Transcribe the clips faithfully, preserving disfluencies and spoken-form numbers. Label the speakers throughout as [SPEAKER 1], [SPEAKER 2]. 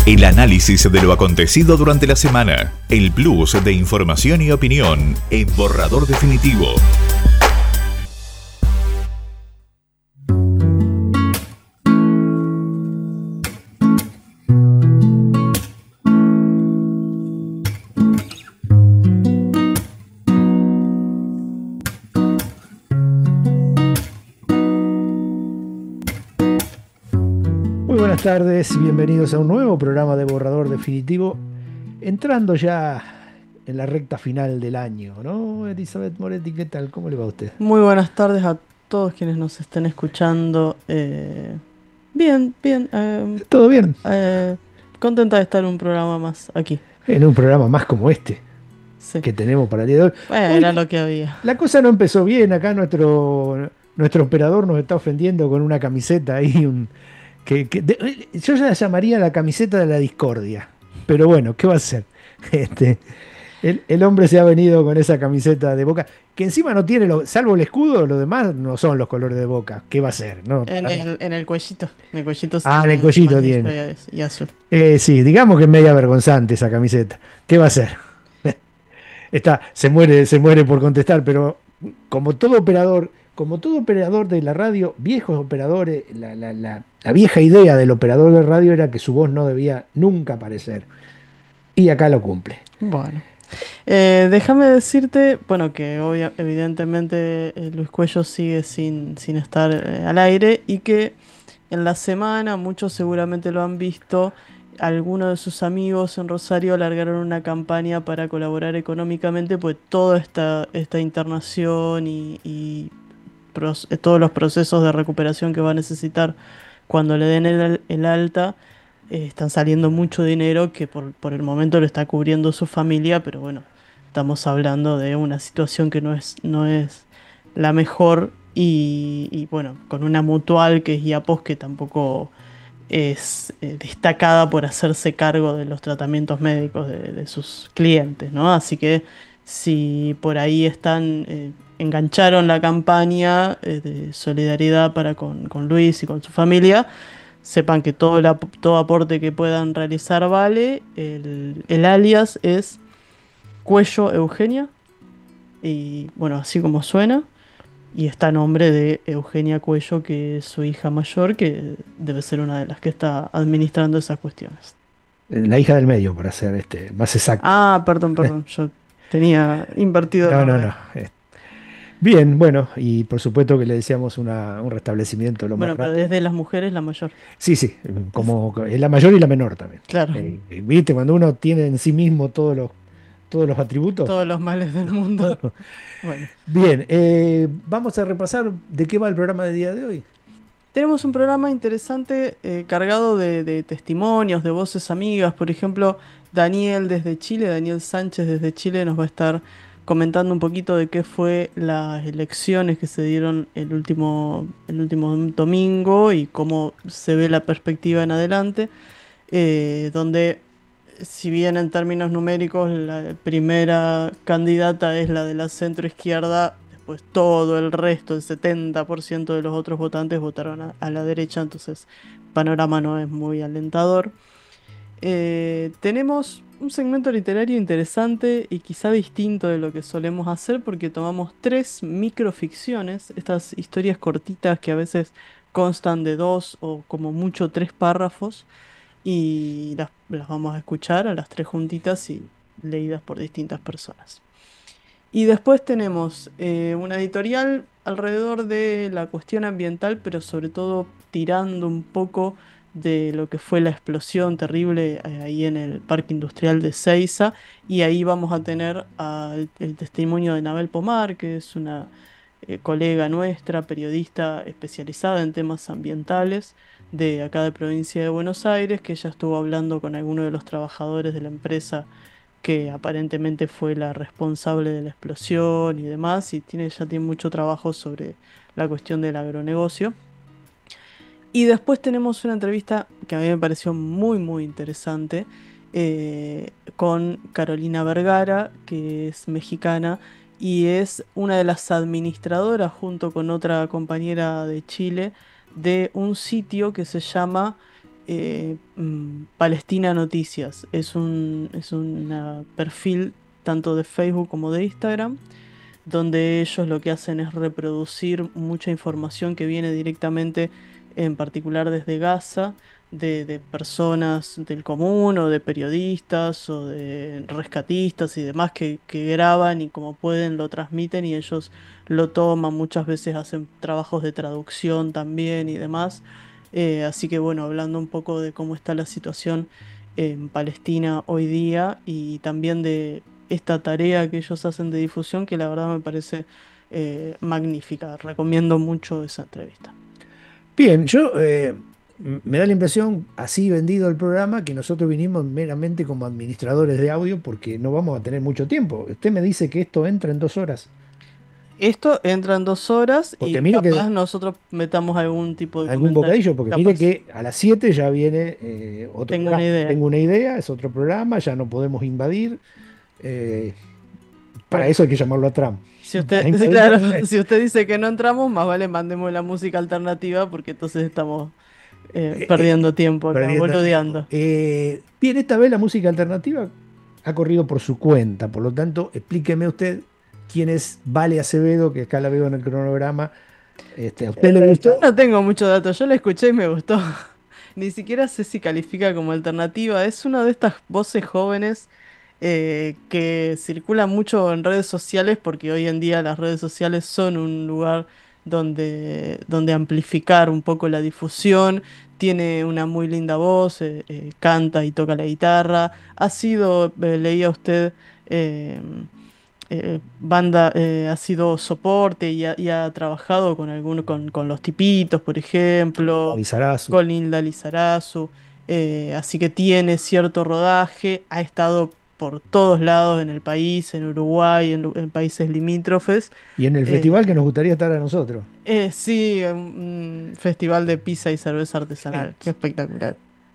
[SPEAKER 1] El análisis de lo acontecido durante la semana. El plus de información y opinión en Borrador Definitivo.
[SPEAKER 2] Buenas tardes, bienvenidos a un nuevo programa de Borrador Definitivo, entrando ya en la recta final del año, ¿no? Elizabeth Moretti, ¿qué tal? ¿Cómo le va a usted?
[SPEAKER 3] Muy buenas tardes a todos quienes nos estén escuchando. Eh, bien, bien. eh,
[SPEAKER 2] ¿Todo bien?
[SPEAKER 3] eh, contenta de estar en un programa más aquí.
[SPEAKER 2] En un programa más como este
[SPEAKER 3] Sí.
[SPEAKER 2] que tenemos para el día de hoy.
[SPEAKER 3] Bueno,
[SPEAKER 2] Hoy
[SPEAKER 3] era
[SPEAKER 2] la,
[SPEAKER 3] lo que había.
[SPEAKER 2] la cosa no empezó bien, acá nuestro, nuestro operador nos está ofendiendo con una camiseta ahí, un, que, que- de- yo ya la llamaría la camiseta de la discordia, pero bueno, ¿qué va a ser? Este, El, el hombre se ha venido con esa camiseta de Boca, que encima no tiene, lo- salvo el escudo, lo demás no son los colores de Boca. ¿Qué va a ser? No,
[SPEAKER 3] En el, en el cuellito. En el cuellito se
[SPEAKER 2] ah, en el
[SPEAKER 3] tiene
[SPEAKER 2] cuellito
[SPEAKER 3] amarillo
[SPEAKER 2] tiene.
[SPEAKER 3] y, y azul.
[SPEAKER 2] Eh, sí, digamos que es media vergonzante esa camiseta. ¿Qué va a ser? Está, se muere, se muere por contestar, pero como todo operador, como todo operador de la radio, viejos operadores, la, la- la- la vieja idea del operador de radio era que su voz no debía nunca aparecer. Y acá lo cumple.
[SPEAKER 3] Bueno. Eh, déjame decirte, bueno, que obvia- evidentemente eh, Luis Cuello sigue sin, sin estar eh, al aire y que en la semana, muchos seguramente lo han visto, algunos de sus amigos en Rosario alargaron una campaña para colaborar económicamente, pues toda esta, esta internación y, y pros- eh, todos los procesos de recuperación que va a necesitar cuando le den el, al- el alta, eh, están saliendo mucho dinero que por, por el momento lo está cubriendo su familia, pero bueno, estamos hablando de una situación que no es, no es la mejor y, y, bueno, con una mutual que es IAPOS que tampoco es eh, destacada por hacerse cargo de los tratamientos médicos de, de sus clientes, ¿no? Así que si por ahí están, eh, engancharon la campaña eh, de solidaridad para con, con Luis y con su familia, sepan que todo, el ap- todo aporte que puedan realizar vale. El, el alias es Cuello Eugenia y bueno, así como suena. Y está a nombre de Eugenia Cuello, que es su hija mayor, que debe ser una de las que está administrando esas cuestiones.
[SPEAKER 2] La hija del medio, para ser este, más exacto.
[SPEAKER 3] Ah, perdón, perdón, yo tenía invertido el
[SPEAKER 2] No, no,
[SPEAKER 3] orden.
[SPEAKER 2] no. Eh, Bien, bueno, y por supuesto que le deseamos una- un restablecimiento lo más
[SPEAKER 3] Bueno, pero
[SPEAKER 2] rápido.
[SPEAKER 3] desde las mujeres la mayor.
[SPEAKER 2] Sí, sí, como es la mayor y la menor también.
[SPEAKER 3] Claro,
[SPEAKER 2] Eh, ¿viste? Cuando uno tiene en sí mismo todos los, todos los atributos.
[SPEAKER 3] todos los males del mundo. Bueno,
[SPEAKER 2] Bien, eh, vamos a repasar de qué va el programa de día de hoy.
[SPEAKER 3] tenemos un programa interesante eh, cargado de, de testimonios, de voces amigas. Por ejemplo, Daniel desde Chile, Daniel Sánchez desde Chile nos va a estar comentando un poquito de qué fue las elecciones que se dieron el último, el último domingo y cómo se ve la perspectiva en adelante. Eh, donde si bien en términos numéricos la primera candidata es la de la centro izquierda, después todo el resto, el setenta por ciento de los otros votantes votaron a, a la derecha, entonces el panorama no es muy alentador. Eh, tenemos un segmento literario interesante y quizá distinto de lo que solemos hacer porque tomamos tres microficciones, estas historias cortitas que a veces constan de dos o como mucho tres párrafos y las, las vamos a escuchar a las tres juntitas y leídas por distintas personas. Y después tenemos eh, una editorial alrededor de la cuestión ambiental, pero sobre todo tirando un poco de lo que fue la explosión terrible eh, ahí en el Parque Industrial de Ezeiza. Y ahí vamos a tener al- el testimonio de Nabel Pomar, que es una eh, colega nuestra, periodista especializada en temas ambientales de acá de provincia de Buenos Aires, que ella estuvo hablando con algunos de los trabajadores de la empresa que aparentemente fue la responsable de la explosión y demás, y tiene, ya tiene mucho trabajo sobre la cuestión del agronegocio. Y después tenemos una entrevista que a mí me pareció muy, muy interesante eh, con Carolina Vergara, que es mexicana y es una de las administradoras, junto con otra compañera de Chile, de un sitio que se llama eh, mm, Palestina Noticias. Es un es un perfil tanto de Facebook como de Instagram, donde ellos lo que hacen es reproducir mucha información que viene directamente, en particular desde Gaza, de, de personas del común o de periodistas o de rescatistas y demás que, que graban y como pueden lo transmiten y ellos lo toman, muchas veces hacen trabajos de traducción también y demás. Eh, así que bueno, hablando un poco de cómo está la situación en Palestina hoy día y también de esta tarea que ellos hacen de difusión, que la verdad me parece eh, magnífica. Recomiendo mucho esa entrevista.
[SPEAKER 2] Bien, yo eh, m- me da la impresión, así vendido el programa, que nosotros vinimos meramente como administradores de audio porque no vamos a tener mucho tiempo. Usted me dice que esto entra en dos horas.
[SPEAKER 3] Esto entra en dos horas y
[SPEAKER 2] Porque mire
[SPEAKER 3] capaz
[SPEAKER 2] que
[SPEAKER 3] nosotros metamos algún tipo de
[SPEAKER 2] algún
[SPEAKER 3] comentario.
[SPEAKER 2] bocadillo, porque mire
[SPEAKER 3] Capaz
[SPEAKER 2] que a las siete ya viene eh, otro
[SPEAKER 3] tengo una
[SPEAKER 2] programa.
[SPEAKER 3] idea.
[SPEAKER 2] Tengo una idea, es otro programa, ya no podemos invadir. eh, para
[SPEAKER 3] Bueno,
[SPEAKER 2] eso hay que llamarlo a Trump.
[SPEAKER 3] si usted,
[SPEAKER 2] Venga,
[SPEAKER 3] claro,
[SPEAKER 2] venga.
[SPEAKER 3] si usted dice que no entramos, más vale mandemos la música alternativa porque entonces estamos eh,
[SPEAKER 2] Eh, eh,
[SPEAKER 3] perdiendo tiempo acá,
[SPEAKER 2] perdiendo el tiempo.
[SPEAKER 3] boludeando.
[SPEAKER 2] Eh, bien, esta vez la música alternativa ha corrido por su cuenta, por lo tanto, explíqueme usted quién es Vale Acevedo, que acá la veo en el cronograma. Este, ¿a usted le gustó?
[SPEAKER 3] No tengo mucho dato, yo la escuché y me gustó. Ni siquiera sé si califica como alternativa. Es una de estas voces jóvenes eh, que circulan mucho en redes sociales porque hoy en día las redes sociales son un lugar donde, donde amplificar un poco la difusión. Tiene una muy linda voz, eh, eh, canta y toca la guitarra. Ha sido, eh, leía usted, eh, eh, banda, eh, ha sido soporte y ha, y ha trabajado con alguno, con, con los Tipitos, por ejemplo,
[SPEAKER 2] Avisarazu.
[SPEAKER 3] con Linda Lizarazu, eh, así que tiene cierto rodaje, ha estado por todos lados en el país, en Uruguay, en, lu- en países limítrofes.
[SPEAKER 2] Y en el
[SPEAKER 3] Eh,
[SPEAKER 2] festival que nos gustaría estar a nosotros.
[SPEAKER 3] eh, sí, un festival de pizza y cerveza artesanal, qué espectacular.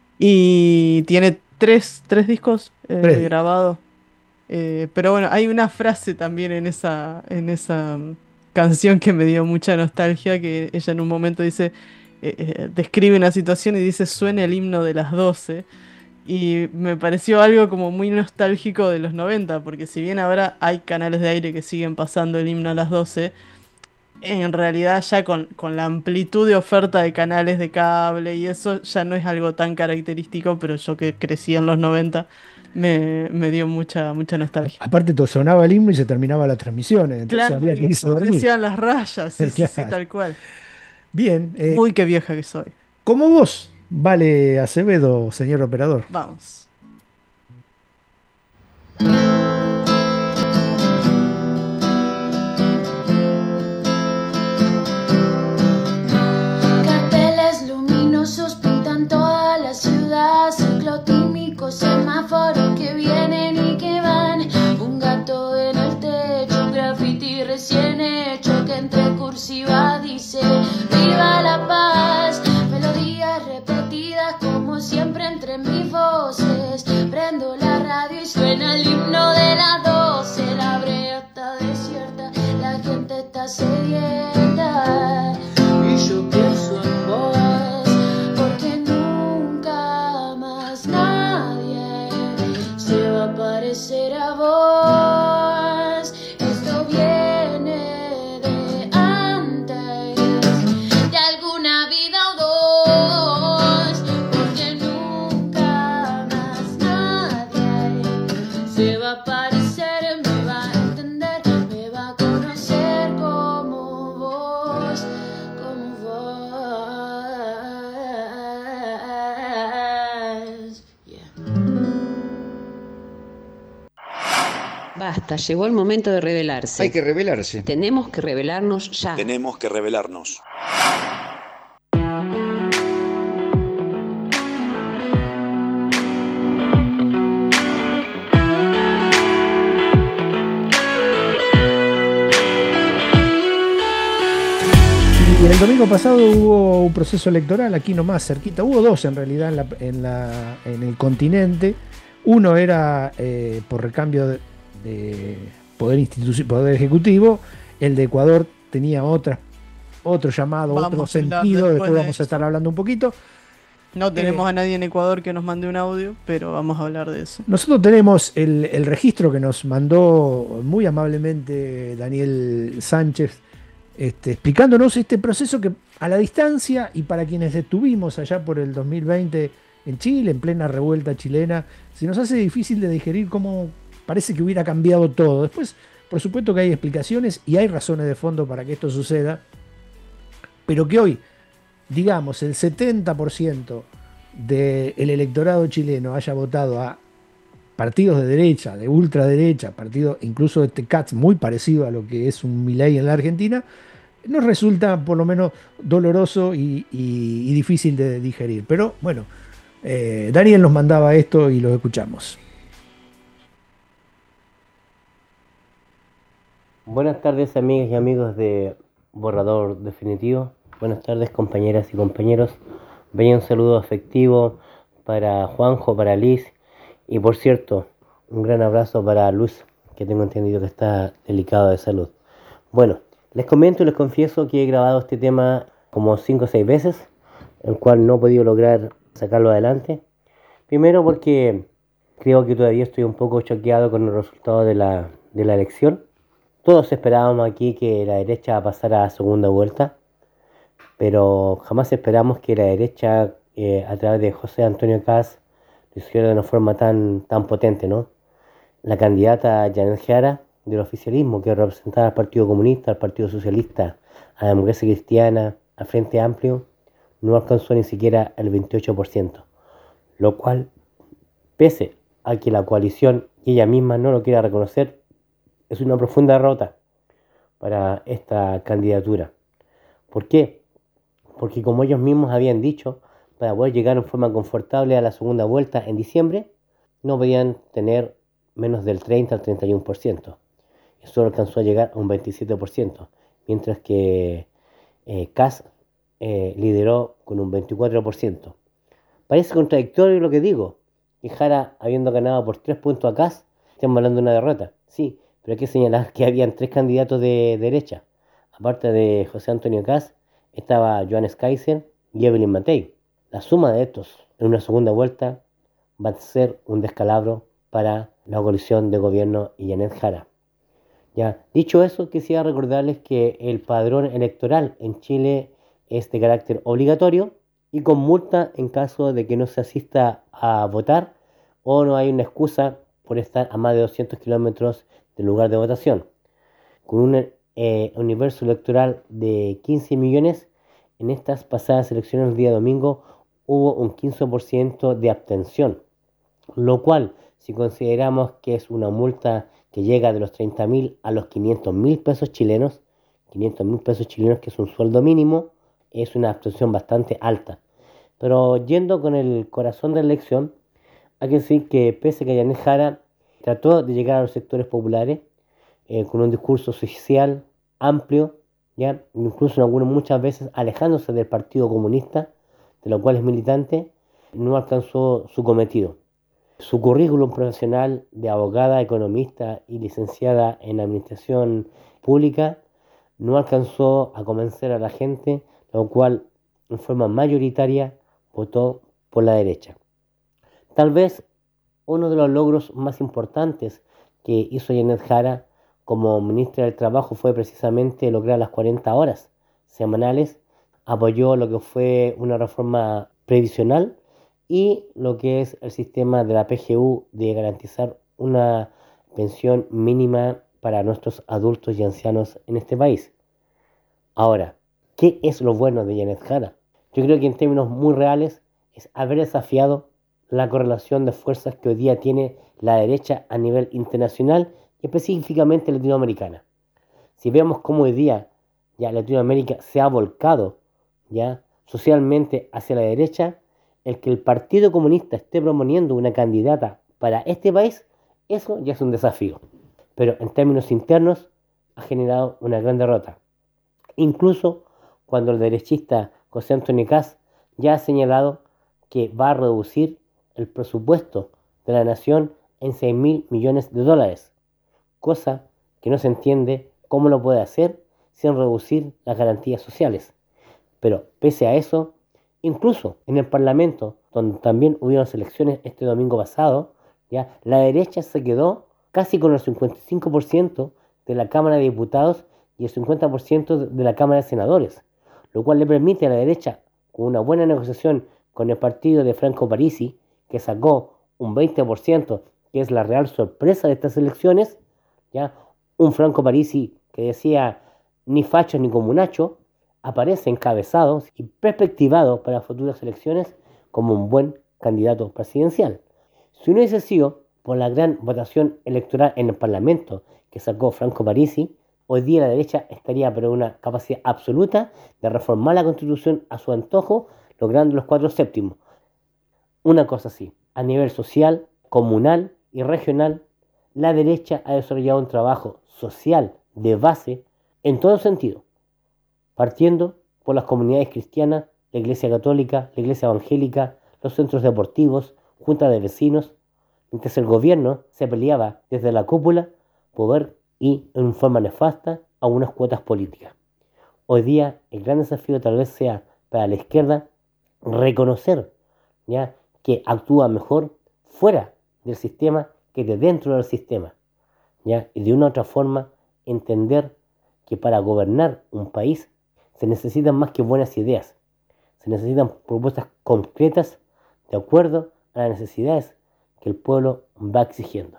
[SPEAKER 3] Y tiene tres, tres discos eh,
[SPEAKER 2] Tres días.
[SPEAKER 3] grabados. Eh, pero bueno, hay una frase también en esa, en esa mm, canción que me dio mucha nostalgia, que ella en un momento dice, eh, eh, describe una situación y dice, suena el himno de las doce. Y me pareció algo como muy nostálgico de los noventa porque si bien ahora hay canales de aire que siguen pasando el himno a las doce, en realidad ya con, con la amplitud de oferta de canales de cable y eso ya no es algo tan característico, pero yo que crecí en los noventa me, me dio mucha, mucha nostalgia.
[SPEAKER 2] Aparte, to- sonaba el himno y se terminaba la transmisión, entonces
[SPEAKER 3] Claro,
[SPEAKER 2] había que irse a dormir.
[SPEAKER 3] decían las rayas, sí, sí, sí,
[SPEAKER 2] Claro.
[SPEAKER 3] tal cual.
[SPEAKER 2] Bien, eh,
[SPEAKER 3] Uy, qué vieja que soy.
[SPEAKER 2] como vos, Vale Acevedo, señor operador.
[SPEAKER 3] Vamos.
[SPEAKER 4] Carteles luminosos pintan toda la ciudad, ciclotímicos semáforos que vienen y que van, un gato en el techo, un graffiti recién hecho que entre cursiva dice viva la paz, melodías repetidas como siempre entre mis voces, prendo la radio y suena el himno de las doce, la brea está desierta, la gente está sedienta. Y yo pienso en vos, porque nunca más nadie se va a parecer a vos. Esto viene de antes, de alguna vida o dos, porque nunca más nadie se va a parecer, me va a entender, me va a conocer como vos, como vos. Yeah.
[SPEAKER 5] Basta, llegó el momento de rebelarse.
[SPEAKER 6] Hay que rebelarse.
[SPEAKER 5] Tenemos que rebelarnos ya.
[SPEAKER 7] Tenemos que rebelarnos.
[SPEAKER 2] Y el domingo pasado hubo un proceso electoral aquí nomás, cerquita. Hubo dos en realidad en, la- en la- en el continente. Uno era eh, por recambio de, de poder, instituci- poder ejecutivo. El de Ecuador tenía otra, otro llamado,
[SPEAKER 3] Vamos
[SPEAKER 2] otro
[SPEAKER 3] a hablar
[SPEAKER 2] sentido.
[SPEAKER 3] después
[SPEAKER 2] Después
[SPEAKER 3] de
[SPEAKER 2] vamos a
[SPEAKER 3] eso.
[SPEAKER 2] estar hablando un poquito.
[SPEAKER 3] No tenemos
[SPEAKER 2] Eh,
[SPEAKER 3] a nadie en Ecuador que nos mande un audio, pero vamos a hablar de eso.
[SPEAKER 2] Nosotros tenemos el, el registro que nos mandó muy amablemente Daniel Sánchez, este, explicándonos este proceso que a la distancia y para quienes estuvimos allá por el dos mil veinte en Chile, en plena revuelta chilena, se nos hace difícil de digerir cómo parece que hubiera cambiado todo. Después, por supuesto que hay explicaciones y hay razones de fondo para que esto suceda, pero que hoy, digamos, el setenta por ciento del electorado chileno haya votado a partidos de derecha, de ultraderecha, partidos incluso este C A T S muy parecido a lo que es un Milei en la Argentina, nos resulta por lo menos doloroso y, y- y difícil de digerir. Pero bueno, eh, Daniel nos mandaba esto y lo escuchamos.
[SPEAKER 6] Buenas tardes, amigas y amigos de Borrador Definitivo. Buenas tardes, compañeras y compañeros. Vaya un saludo afectivo para Juanjo, para Liz y, por cierto, un gran abrazo para Luz, que tengo entendido que está delicado de salud. Bueno, les comento y les confieso que he grabado este tema como cinco o seis veces, el cual no he podido lograr sacarlo adelante. Primero porque creo que todavía estoy un poco choqueado con el resultado de la, de la elección. Todos esperábamos aquí que la derecha pasara a segunda vuelta, pero jamás esperamos que la derecha, eh, a través de José Antonio Kast, lo hiciera de una forma tan, tan potente, ¿no? La candidata Janet Jara del oficialismo, que representaba al Partido Comunista, al Partido Socialista, a la Democracia Cristiana, al Frente Amplio, no alcanzó ni siquiera el veintiocho por ciento, lo cual, pese a que la coalición y ella misma no lo quiera reconocer, es una profunda derrota para esta candidatura. ¿Por qué? Porque, como ellos mismos habían dicho, para poder llegar en forma confortable a la segunda vuelta en diciembre, no podían tener menos del treinta al treinta y uno por ciento. Eso alcanzó a llegar a un veintisiete por ciento, mientras que eh, Kast eh, lideró con un veinticuatro por ciento. Parece contradictorio lo que digo, que Jara, habiendo ganado por tres puntos a Kast, estamos hablando de una derrota. Sí, pero hay que señalar que habían tres candidatos de derecha. Aparte de José Antonio Kast, estaba Johannes Kaiser y Evelyn Matei. La suma de estos en una segunda vuelta va a ser un descalabro para la coalición de gobierno y Janet Jara. Ya, dicho eso, quisiera recordarles que el padrón electoral en Chile es de carácter obligatorio y con multa en caso de que no se asista a votar o no hay una excusa por estar a más de doscientos kilómetros del lugar de votación. Con un eh, universo electoral de quince millones, en estas pasadas elecciones el día domingo hubo un quince por ciento de abstención, lo cual, si consideramos que es una multa que llega de los treinta mil a los quinientos mil pesos chilenos, quinientos mil pesos chilenos, que es un sueldo mínimo, es una abstención bastante alta. Pero yendo con el corazón de la elección, hay que decir que pese a que Janet Jara trató de llegar a los sectores populares eh, con un discurso social amplio, ya incluso en algunas muchas veces alejándose del Partido Comunista, de lo cual es militante, no alcanzó su cometido. Su currículum profesional de abogada, economista y licenciada en administración pública no alcanzó a convencer a la gente, lo cual en forma mayoritaria votó por la derecha. Tal vez uno de los logros más importantes que hizo Janet Jara como ministra del Trabajo fue precisamente lograr las cuarenta horas semanales. Apoyó lo que fue una reforma previsional y lo que es el sistema de la P G U de garantizar una pensión mínima para nuestros adultos y ancianos en este país. Ahora, ¿qué es lo bueno de Janet Jara? Yo creo que en términos muy reales es haber desafiado la correlación de fuerzas que hoy día tiene la derecha a nivel internacional y específicamente latinoamericana. Si vemos cómo hoy día ya Latinoamérica se ha volcado ya socialmente hacia la derecha, el que el Partido Comunista esté proponiendo una candidata para este país, eso ya es un desafío. Pero en términos internos ha generado una gran derrota. Incluso cuando el derechista José Antonio Kast ya ha señalado que va a reducir el presupuesto de la nación en seis mil millones de dólares, cosa que no se entiende cómo lo puede hacer sin reducir las garantías sociales. Pero pese a eso, Incluso en el Parlamento, donde también hubieron elecciones este domingo pasado, ¿ya? La derecha se quedó casi con el cincuenta y cinco por ciento de la Cámara de Diputados y el cincuenta por ciento de la Cámara de Senadores, lo cual le permite a la derecha, con una buena negociación con el partido de Franco Parisi, que sacó un veinte por ciento, que es la real sorpresa de estas elecciones, ¿ya? Un Franco Parisi que decía ni facho ni comunacho, aparece encabezado y perspectivado para futuras elecciones como un buen candidato presidencial. Si no hubiese sido por la gran votación electoral en el Parlamento que sacó Franco Parisi, hoy día la derecha estaría por una capacidad absoluta de reformar la Constitución a su antojo, logrando los cuatro séptimos. Una cosa así, a nivel social, comunal y regional, la derecha ha desarrollado un trabajo social de base en todo sentido, partiendo por las comunidades cristianas, la Iglesia Católica, la Iglesia Evangélica, los centros deportivos, juntas de vecinos, mientras el gobierno se peleaba desde la cúpula poder y en forma nefasta a unas cuotas políticas. Hoy día el gran desafío tal vez sea para la izquierda reconocer, ¿ya?, que actúa mejor fuera del sistema que de dentro del sistema, ¿ya? Y de una u otra forma entender que para gobernar un país se necesitan más que buenas ideas, se necesitan propuestas concretas de acuerdo a las necesidades que el pueblo va exigiendo.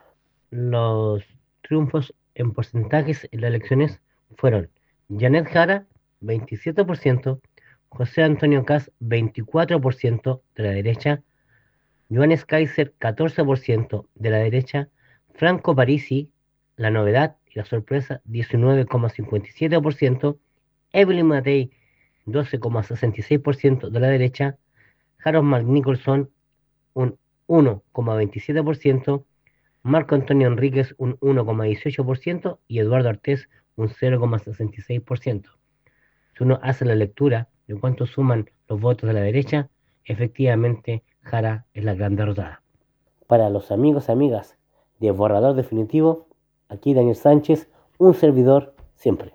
[SPEAKER 6] Los triunfos en porcentajes en las elecciones fueron Janet Jara, veintisiete por ciento, José Antonio Kast, veinticuatro por ciento de la derecha, Johannes Kaiser, catorce por ciento de la derecha, Franco Parisi, la novedad y la sorpresa, diecinueve coma cincuenta y siete por ciento, Evelyn Matei, doce coma sesenta y seis por ciento de la derecha, Harold McNicholson, un uno coma veintisiete por ciento, Marco Antonio Enríquez, un uno coma dieciocho por ciento y Eduardo Artés, un cero coma sesenta y seis por ciento. Si uno hace la lectura de cuánto suman los votos de la derecha, efectivamente Jara es la gran derrotada. Para los amigos y amigas de Borrador Definitivo, aquí Daniel Sánchez, un servidor siempre.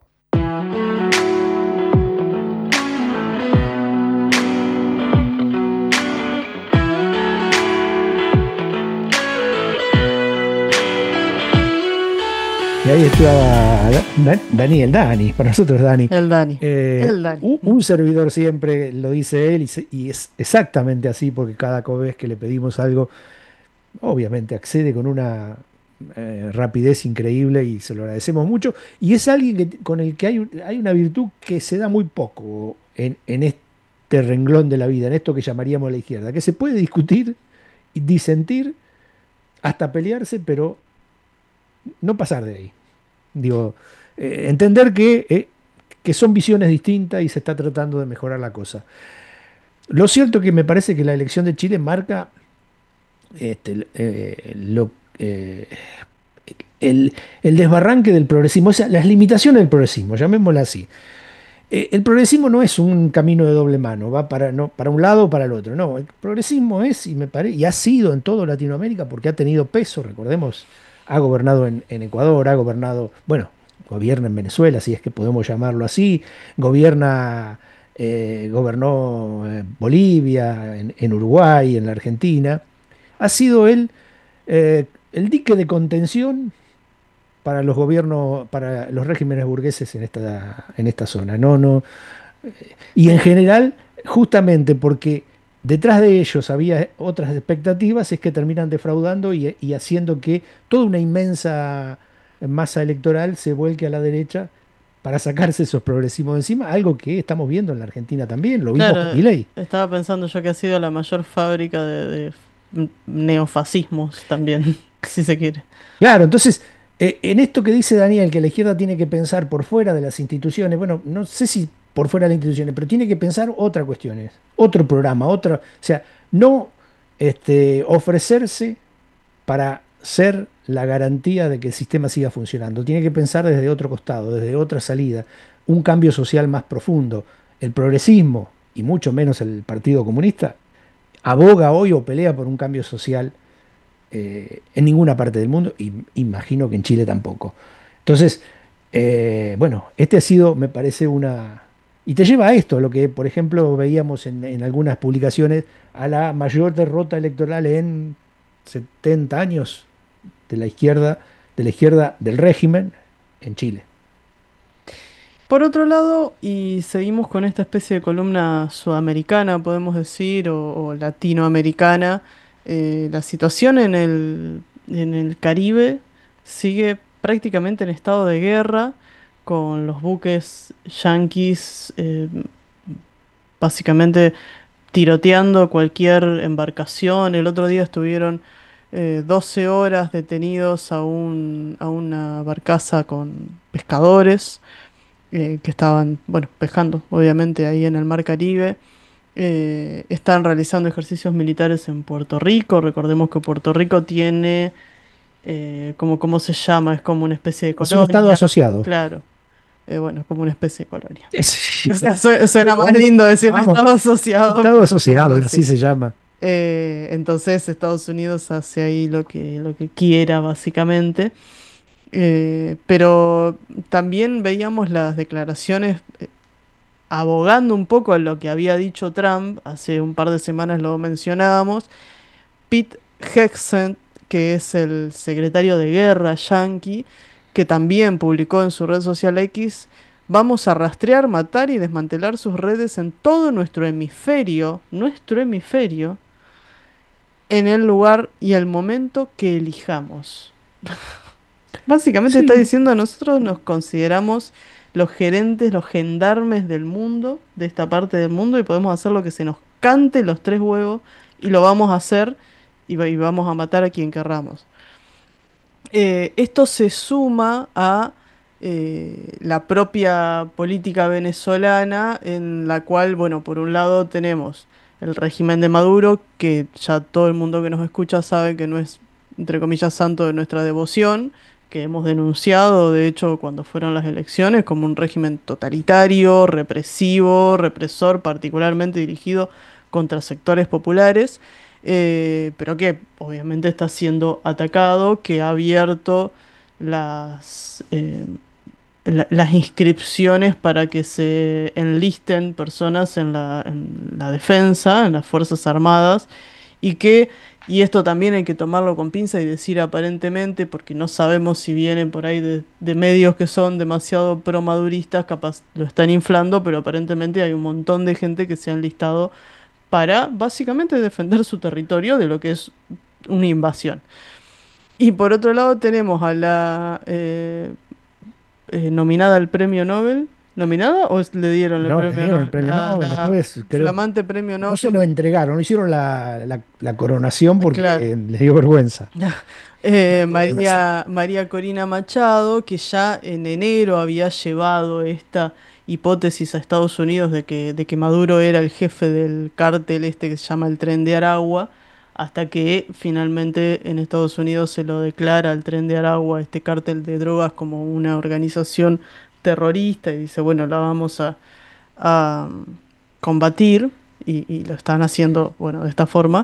[SPEAKER 2] Y ahí estaba Da- Daniel, Dani, para nosotros Dani.
[SPEAKER 3] El Dani.
[SPEAKER 2] Eh,
[SPEAKER 3] El Dani.
[SPEAKER 2] Un, un servidor siempre, lo dice él, y, se- y es exactamente así, porque cada co- vez que le pedimos algo, obviamente accede con una eh, rapidez increíble y se lo agradecemos mucho. Y es alguien que- con el que hay, un- hay una virtud que se da muy poco en, en este renglón de la vida, en esto que llamaríamos la izquierda, que se puede discutir y disentir hasta pelearse, pero no pasar de ahí. Digo, eh, entender que, eh, que son visiones distintas y se está tratando de mejorar la cosa. Lo cierto que me parece que la elección de Chile marca este, eh, lo, eh, el, el desbarranque del progresismo, o sea, las limitaciones del progresismo, llamémoslo así. Eh, el progresismo no es un camino de doble mano, va para, no, para un lado o para el otro. No, el progresismo es, y me parece, y ha sido en toda Latinoamérica porque ha tenido peso, recordemos, ha gobernado en, en Ecuador, ha gobernado, bueno, gobierna en Venezuela, si es que podemos llamarlo así, gobierna, eh, gobernó eh, Bolivia, en, en Uruguay, en la Argentina. Ha sido él eh, el dique de contención para los gobiernos, para los regímenes burgueses en esta, en esta zona. No, no. Y en general, justamente porque detrás de ellos había otras expectativas, es que terminan defraudando y, y haciendo que toda una inmensa masa electoral se vuelque a la derecha para sacarse esos progresismos de encima, algo que estamos viendo en la Argentina también, lo vimos con
[SPEAKER 3] Claro,
[SPEAKER 2] Milei.
[SPEAKER 3] estaba pensando yo que ha sido la mayor fábrica de, de f- neofascismos también, si se quiere.
[SPEAKER 2] Claro, entonces, eh, en esto que dice Daniel, que la izquierda tiene que pensar por fuera de las instituciones, bueno, no sé si por fuera de las instituciones, pero tiene que pensar otras cuestiones, otro programa, otra, o sea, no este, ofrecerse para ser la garantía de que el sistema siga funcionando. Tiene que pensar desde otro costado, desde otra salida, un cambio social más profundo. El progresismo, y mucho menos el Partido Comunista, aboga hoy o pelea por un cambio social eh, en ninguna parte del mundo, y imagino que en Chile tampoco. Entonces, eh, bueno, este ha sido, me parece, una, Y te lleva a esto, lo que por ejemplo veíamos en, en algunas publicaciones, a la mayor derrota electoral en setenta años de la izquierda, de la izquierda del régimen en Chile.
[SPEAKER 3] Por otro lado, y seguimos con esta especie de columna sudamericana, podemos decir, o, o latinoamericana, eh, la situación en el, en el Caribe sigue prácticamente en estado de guerra, con los buques yanquis eh, básicamente tiroteando cualquier embarcación. El otro día estuvieron eh, doce horas detenidos a, un, a una barcaza con pescadores eh, que estaban, bueno, pescando, obviamente, ahí en el Mar Caribe. Eh, están realizando ejercicios militares en Puerto Rico. Recordemos que Puerto Rico tiene, eh, como, ¿cómo se llama? Es como una especie de
[SPEAKER 2] Es un estado
[SPEAKER 3] colonia.
[SPEAKER 2] asociado.
[SPEAKER 3] Claro, eh, bueno, es como una especie de colonia.
[SPEAKER 2] Sí,
[SPEAKER 3] O sea, su- suena más lindo decir
[SPEAKER 2] vamos,
[SPEAKER 3] estado asociado.
[SPEAKER 2] estado asociado,
[SPEAKER 3] Sí.
[SPEAKER 2] así se llama.
[SPEAKER 3] Eh, entonces Estados Unidos hace ahí lo que, lo que quiera, básicamente. Eh, pero también veíamos las declaraciones eh, abogando un poco a lo que había dicho Trump. Hace un par de semanas lo mencionábamos. Pete Hegseth, que es el secretario de guerra yanqui, que también publicó en su red social X: vamos a rastrear, matar y desmantelar sus redes en todo nuestro hemisferio, nuestro hemisferio, en el lugar y el momento que elijamos. Básicamente está
[SPEAKER 2] Sí,
[SPEAKER 3] diciendo: nosotros nos consideramos los gerentes, los gendarmes del mundo, de esta parte del mundo, y podemos hacer lo que se nos cante los tres huevos, y lo vamos a hacer, y, va- y vamos a matar a quien querramos. Eh, esto se suma a eh, la propia política venezolana, en la cual, bueno, por un lado tenemos el régimen de Maduro, que ya todo el mundo que nos escucha sabe que no es, entre comillas, santo de nuestra devoción, que hemos denunciado, de hecho, cuando fueron las elecciones, como un régimen totalitario, represivo, represor, particularmente dirigido contra sectores populares, eh, pero que obviamente está siendo atacado, que ha abierto las, eh, la- las inscripciones para que se enlisten personas en la, en la defensa, en las Fuerzas Armadas, y que, y esto también hay que tomarlo con pinza y decir aparentemente, porque no sabemos si vienen por ahí de, de medios que son demasiado promaduristas, capaz lo están inflando, pero aparentemente hay un montón de gente que se han listado para básicamente defender su territorio de lo que es una invasión. Y por otro lado tenemos a la eh, eh, nominada al premio Nobel. ¿Nominada o es- le dieron el
[SPEAKER 2] no, le
[SPEAKER 3] premio
[SPEAKER 2] dieron el
[SPEAKER 3] Nobel?
[SPEAKER 2] premio
[SPEAKER 3] A
[SPEAKER 2] Nobel,
[SPEAKER 3] la
[SPEAKER 2] después creo,
[SPEAKER 3] flamante premio
[SPEAKER 2] no se
[SPEAKER 3] Nobel.
[SPEAKER 2] lo entregaron, no hicieron la, la- la coronación porque
[SPEAKER 3] Claro.
[SPEAKER 2] eh, les dio vergüenza.
[SPEAKER 3] Eh, María, María Corina Machado, que ya en enero había llevado esta hipótesis a Estados Unidos de que, de que Maduro era el jefe del cártel este que se llama el Tren de Aragua, hasta que finalmente en Estados Unidos se lo declara el Tren de Aragua, este cártel de drogas, como una organización terrorista, y dice, bueno, la vamos a, a combatir, y, y lo están haciendo, bueno, de esta forma.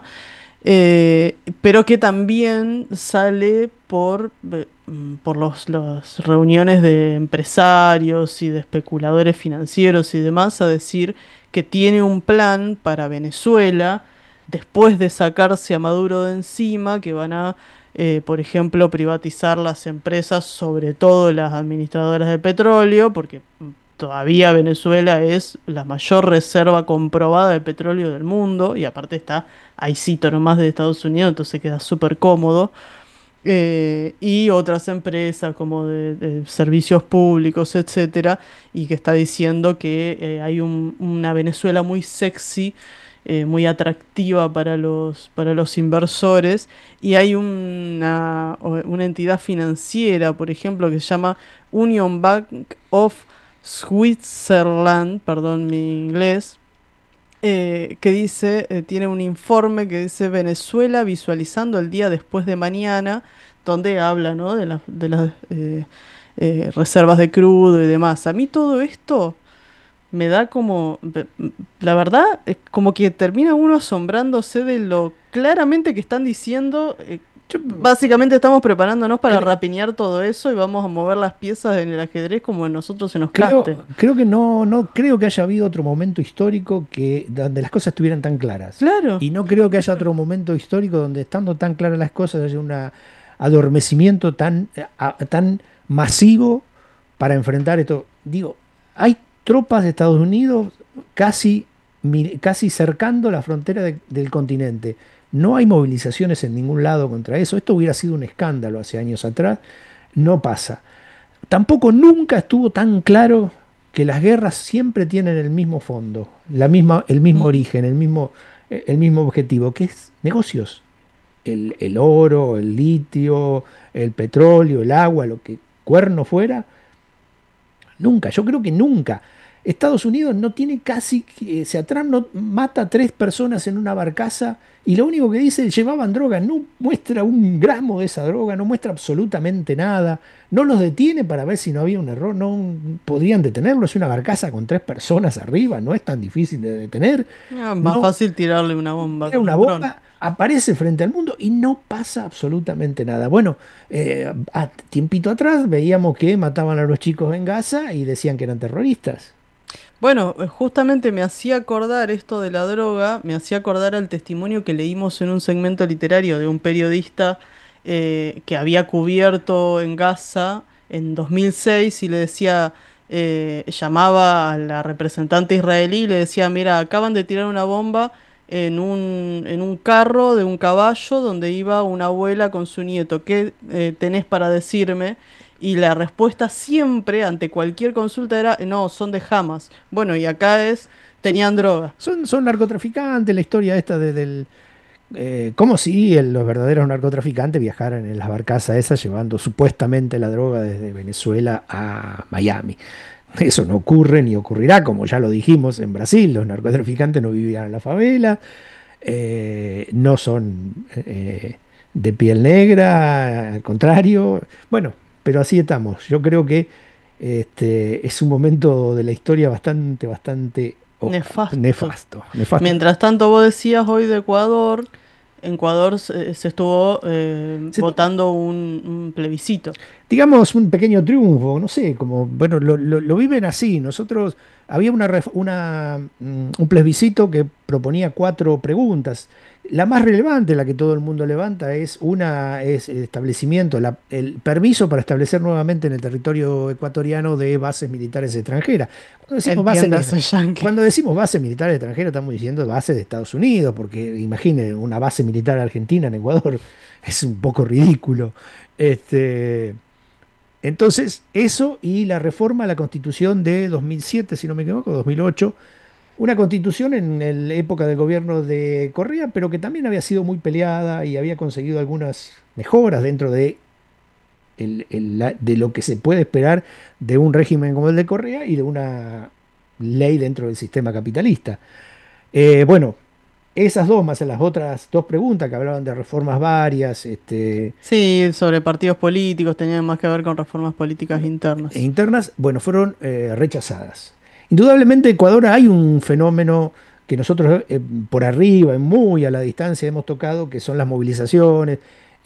[SPEAKER 3] Eh, pero que también sale por, eh, mm, por los, las reuniones de empresarios y de especuladores financieros y demás, a decir que tiene un plan para Venezuela después de sacarse a Maduro de encima, que van a, eh, por ejemplo, privatizar las empresas, sobre todo las administradoras de petróleo, porque mm, todavía Venezuela es la mayor reserva comprobada de petróleo del mundo, y aparte está ahí sí nomás de Estados Unidos, entonces queda súper cómodo. Eh, y otras empresas como de, de servicios públicos, etcétera, y que está diciendo que eh, hay un- una Venezuela muy sexy, eh, muy atractiva para los, para los inversores, y hay una, o- una entidad financiera, por ejemplo, que se llama Union Bank of Switzerland, perdón mi inglés, eh, que dice, eh, tiene un informe que dice Venezuela visualizando el día después de mañana, donde habla, ¿no?, de, la- de las eh, eh, reservas de crudo y demás. A mí todo esto me da como, ve- m- la verdad, es como que termina uno asombrándose de lo claramente que están diciendo. eh, Básicamente estamos preparándonos para rapiñar todo eso y vamos a mover las piezas en el ajedrez como a nosotros se nos
[SPEAKER 2] Creo,
[SPEAKER 3] caste.
[SPEAKER 2] creo que no, no creo que haya habido otro momento histórico que donde las cosas estuvieran tan claras.
[SPEAKER 3] Claro.
[SPEAKER 2] Y no creo que haya otro momento histórico donde estando tan claras las cosas haya un adormecimiento tan, a- tan masivo para enfrentar esto. Digo, hay tropas de Estados Unidos casi, mi- casi cercando la frontera de- del continente. No hay movilizaciones en ningún lado contra eso. Esto hubiera sido un escándalo hace años atrás. No pasa. Tampoco nunca estuvo tan claro que las guerras siempre tienen el mismo fondo, la misma, el mismo origen, el mismo, el mismo objetivo, que es negocios. El, el oro, el litio, el petróleo, el agua, lo que cuerno fuera, nunca, yo creo que nunca. Estados Unidos no tiene casi, eh, se atrás no mata a tres personas en una barcaza y lo único que dice es llevaban droga, no muestra un gramo de esa droga, no muestra absolutamente nada, no los detiene para ver si no había un error, no podrían detenerlo, es una barcaza con tres personas arriba, no es tan difícil de detener,
[SPEAKER 3] Ah, más
[SPEAKER 2] no,
[SPEAKER 3] fácil tirarle una bomba
[SPEAKER 2] era
[SPEAKER 3] con
[SPEAKER 2] una
[SPEAKER 3] un dron.
[SPEAKER 2] bomba, aparece frente al mundo y no pasa absolutamente nada. Bueno, eh, a tiempito atrás veíamos que mataban a los chicos en Gaza y decían que eran terroristas.
[SPEAKER 3] Bueno, eh, justamente me hacía acordar esto de la droga, me hacía acordar al testimonio que leímos en un segmento literario de un periodista eh, que había cubierto en Gaza en dos mil seis y le decía, eh, llamaba a la representante israelí y le decía, mira, acaban de tirar una bomba en un, en un carro de un caballo donde iba una abuela con su nieto. ¿Qué eh, tenés para decirme? Y la respuesta siempre, ante cualquier consulta, era, no, son de Hamas. Bueno, y acá es, tenían droga.
[SPEAKER 2] Son, son narcotraficantes, la historia esta de- del... eh, como si el- los verdaderos narcotraficantes viajaran en las barcazas esas llevando supuestamente la droga desde Venezuela a Miami. Eso no ocurre ni ocurrirá, como ya lo dijimos en Brasil, los narcotraficantes no vivían en la favela, eh, no son eh, de piel negra, al contrario. Bueno, pero así estamos. Yo creo que este, es un momento de la historia bastante, bastante oh,
[SPEAKER 3] Nefasto.
[SPEAKER 2] nefasto. nefasto.
[SPEAKER 3] Mientras tanto, vos decías hoy de Ecuador, en Ecuador se, se estuvo eh,
[SPEAKER 2] Se-
[SPEAKER 3] votando un, un plebiscito.
[SPEAKER 2] Digamos, un pequeño triunfo, no sé, como, bueno, lo, lo- lo viven así. Nosotros, había una, ref- una, mm, un plebiscito que proponía cuatro preguntas. La más relevante, la que todo el mundo levanta, es una, es el establecimiento, la- el permiso para establecer nuevamente en el territorio ecuatoriano de bases militares extranjeras. Cuando decimos bases,
[SPEAKER 3] Entiéndase, yankee.
[SPEAKER 2] cuando decimos bases militares extranjeras, estamos diciendo bases de Estados Unidos, porque imaginen una base militar argentina en Ecuador, es un poco ridículo. Este, entonces, eso y la reforma a la Constitución de dos mil siete, si no me equivoco, dos mil ocho, una constitución en la época del gobierno de Correa, pero que también había sido muy peleada y había conseguido algunas mejoras dentro de, el- el- la- de lo que se puede esperar de un régimen como el de Correa y de una ley dentro del sistema capitalista. Eh, bueno, esas dos más las otras dos preguntas que hablaban de reformas varias, este,
[SPEAKER 3] Sí, sobre partidos políticos, tenían más que ver con reformas políticas
[SPEAKER 2] e
[SPEAKER 3] internas.
[SPEAKER 2] internas, bueno, fueron eh, rechazadas. Indudablemente, en Ecuador hay un fenómeno que nosotros eh, por arriba, muy a la distancia, hemos tocado, que son las movilizaciones,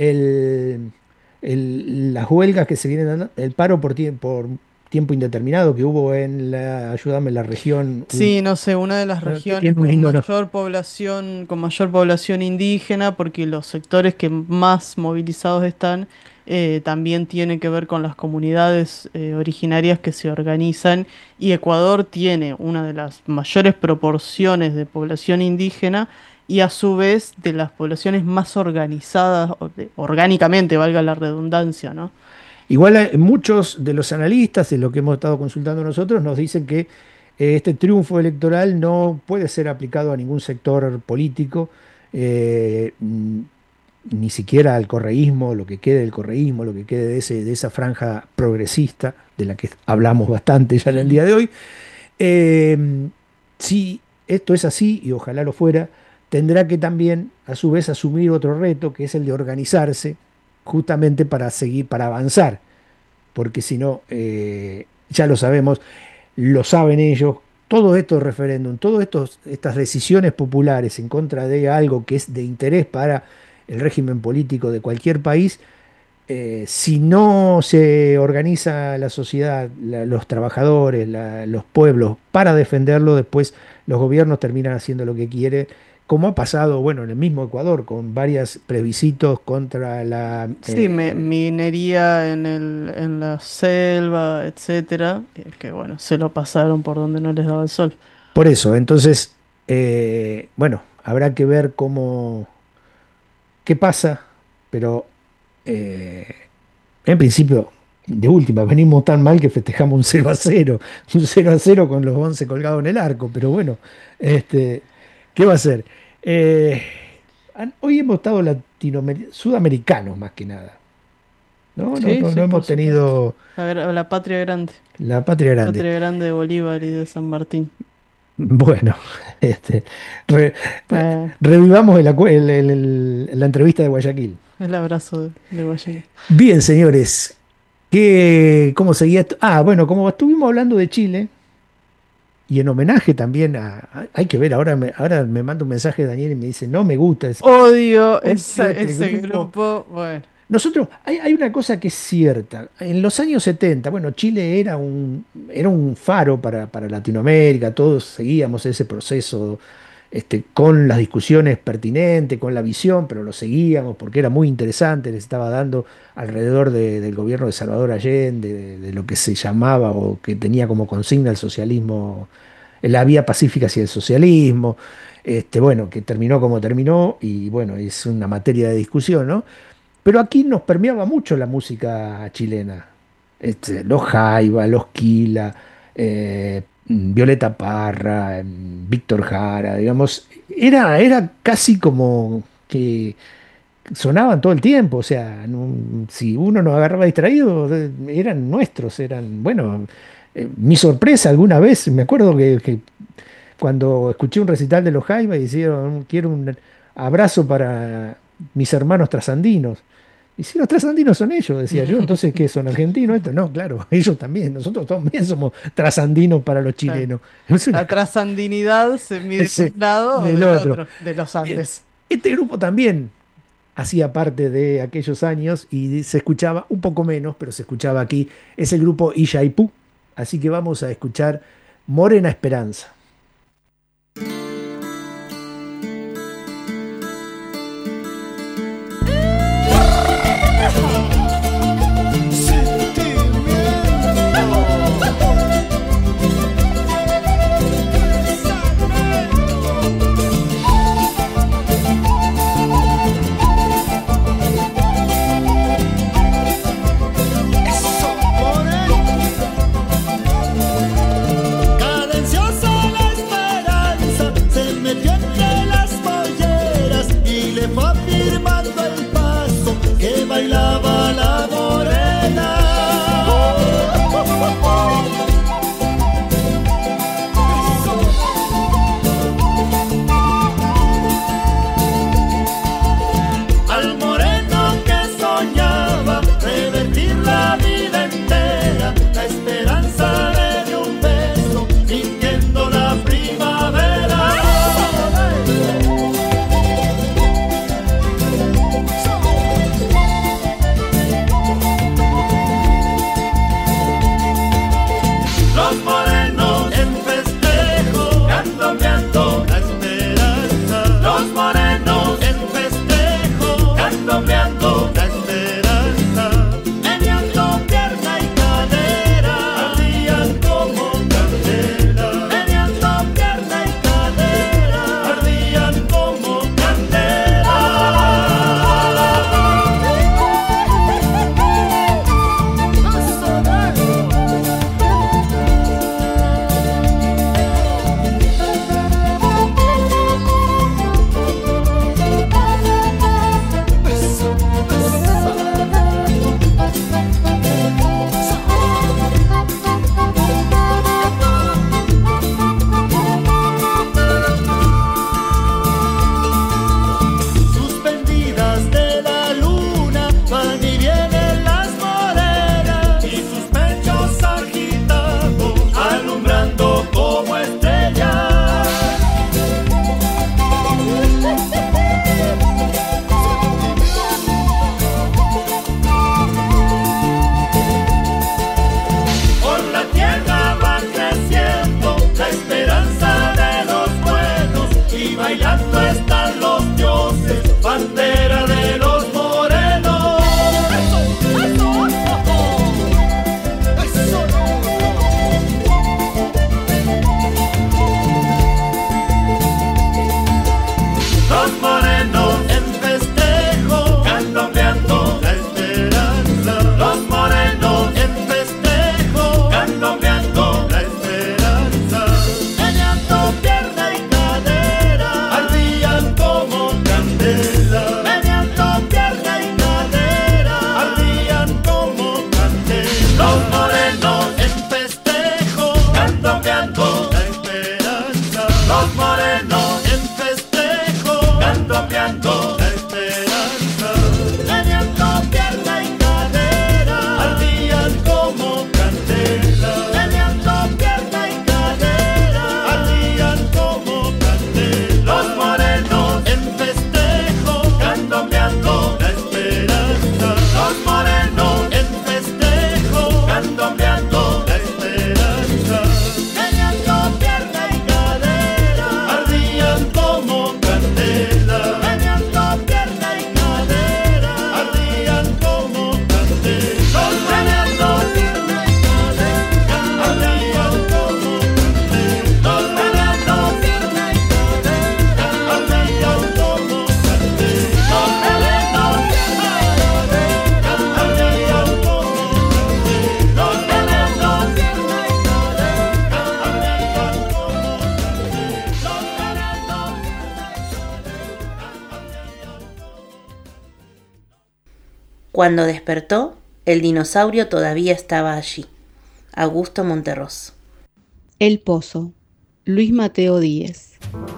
[SPEAKER 2] el- el- las huelgas que se vienen dando, el paro por, tie- por tiempo indeterminado que hubo en la, ayúdame, en la región.
[SPEAKER 3] Sí, no sé, una de las
[SPEAKER 2] Bueno,
[SPEAKER 3] regiones
[SPEAKER 2] tiene un
[SPEAKER 3] con
[SPEAKER 2] himno, no.
[SPEAKER 3] mayor población, con mayor población indígena, porque los sectores que más movilizados están eh, también tienen que ver con las comunidades eh, originarias que se organizan, y Ecuador tiene una de las mayores proporciones de población indígena y a su vez de las poblaciones más organizadas, o de- orgánicamente, valga la redundancia, ¿no?
[SPEAKER 2] Igual eh, muchos de los analistas, en lo que hemos estado consultando nosotros, nos dicen que eh, este triunfo electoral no puede ser aplicado a ningún sector político, eh, mm, ni siquiera al correísmo, lo que quede del correísmo, lo que quede de, ese, de esa franja progresista, de la que hablamos bastante ya en el día de hoy. Eh, si esto es así, y ojalá lo fuera, tendrá que también, a su vez, asumir otro reto, que es el de organizarse justamente para seguir, para avanzar, porque si no, eh, ya lo sabemos, lo saben ellos, todo estos referéndum, todas estas decisiones populares en contra de algo que es de interés para el régimen político de cualquier país, eh, si no se organiza la sociedad, la- los trabajadores, la- los pueblos para defenderlo, después los gobiernos terminan haciendo lo que quieren, como ha pasado, bueno, en el mismo Ecuador, con varios plebiscitos contra la...
[SPEAKER 3] Sí, me-
[SPEAKER 2] eh,
[SPEAKER 3] minería en el, en la selva, etcétera, eh, que bueno, se lo pasaron por donde no les daba el sol.
[SPEAKER 2] por eso, entonces, eh, bueno, habrá que ver cómo, qué pasa, pero eh, en principio, de última, venimos tan mal que festejamos un cero a cero, un cero a cero con los once colgados en el arco, pero bueno, este, ¿qué va a ser? Eh, han- hoy hemos estado latinoamericanos, sudamericanos más que nada, ¿no? No,
[SPEAKER 3] Sí,
[SPEAKER 2] no, no
[SPEAKER 3] sí, por
[SPEAKER 2] hemos
[SPEAKER 3] supuesto.
[SPEAKER 2] tenido
[SPEAKER 3] La, gra- la patria grande,
[SPEAKER 2] la patria grande.
[SPEAKER 3] patria grande de Bolívar y de San Martín.
[SPEAKER 2] Bueno, este, re-
[SPEAKER 3] Eh,
[SPEAKER 2] revivamos el acue- el- el- el- la entrevista de Guayaquil.
[SPEAKER 3] el abrazo de, de Guayaquil.
[SPEAKER 2] Bien, señores, ¿qué, cómo seguía esto? Ah, bueno, como estuvimos hablando de Chile, y en homenaje también a, a- hay que ver, ahora me, ahora me manda un mensaje Daniel y me dice, no me gusta. es-
[SPEAKER 3] Odio
[SPEAKER 2] es-
[SPEAKER 3] esa-
[SPEAKER 2] este
[SPEAKER 3] ese
[SPEAKER 2] grupo.
[SPEAKER 3] grupo. Bueno,
[SPEAKER 2] Nosotros, hay, hay una cosa que es cierta. En los años setenta, bueno, Chile era un, era un faro para, para Latinoamérica, todos seguíamos ese proceso este, con las discusiones pertinentes, con la visión, pero lo seguíamos porque era muy interesante, le estaba dando alrededor de- del gobierno de Salvador Allende, de, de lo que se llamaba o que tenía como consigna el socialismo, la vía pacífica hacia el socialismo, este, bueno, que terminó como terminó y bueno, es una materia de discusión, ¿no? Pero aquí nos permeaba mucho la música chilena. Este, los Jaiba, los Quila, eh, Violeta Parra, mm, Víctor Jara, digamos, era, era casi como que sonaban todo el tiempo, o sea, no- si uno nos agarraba distraído, eh, eran nuestros, eran, bueno, eh, mi sorpresa alguna vez, me acuerdo que, que cuando escuché un recital de los Jaiba y hicieron, quiero un abrazo para mis hermanos trasandinos. Y si los trasandinos son ellos, decía yo, entonces ¿qué son argentinos? Esto no, claro, ellos también, nosotros también somos trasandinos para los
[SPEAKER 3] claro.
[SPEAKER 2] chilenos. Es una
[SPEAKER 3] La trasandinidad se mide de
[SPEAKER 2] Ese,
[SPEAKER 3] un lado o
[SPEAKER 2] del
[SPEAKER 3] del
[SPEAKER 2] otro.
[SPEAKER 3] otro, de los Andes.
[SPEAKER 2] Este grupo también hacía parte de aquellos años y se escuchaba un poco menos, pero se escuchaba aquí. Es el grupo Iyaipú. Así que vamos a escuchar Morena Esperanza.
[SPEAKER 7] Cadenciosa Cuando despertó, el dinosaurio todavía estaba allí. Augusto Monterroso.
[SPEAKER 8] El Pozo, Luis Mateo Díez.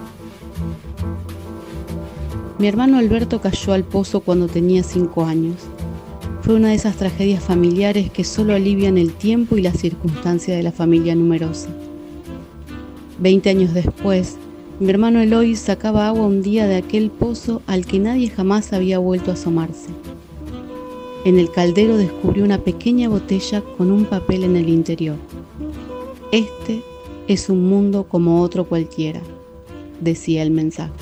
[SPEAKER 8] Mi hermano Alberto cayó al pozo cuando tenía cinco años. Fue una de esas tragedias familiares que solo alivian el tiempo y la circunstancia de la familia numerosa. Veinte años después, mi hermano Eloy sacaba agua un día de aquel pozo al que nadie jamás había vuelto a asomarse. En el caldero descubrió una pequeña botella con un papel en el interior. Este es un mundo como otro cualquiera, decía el mensaje.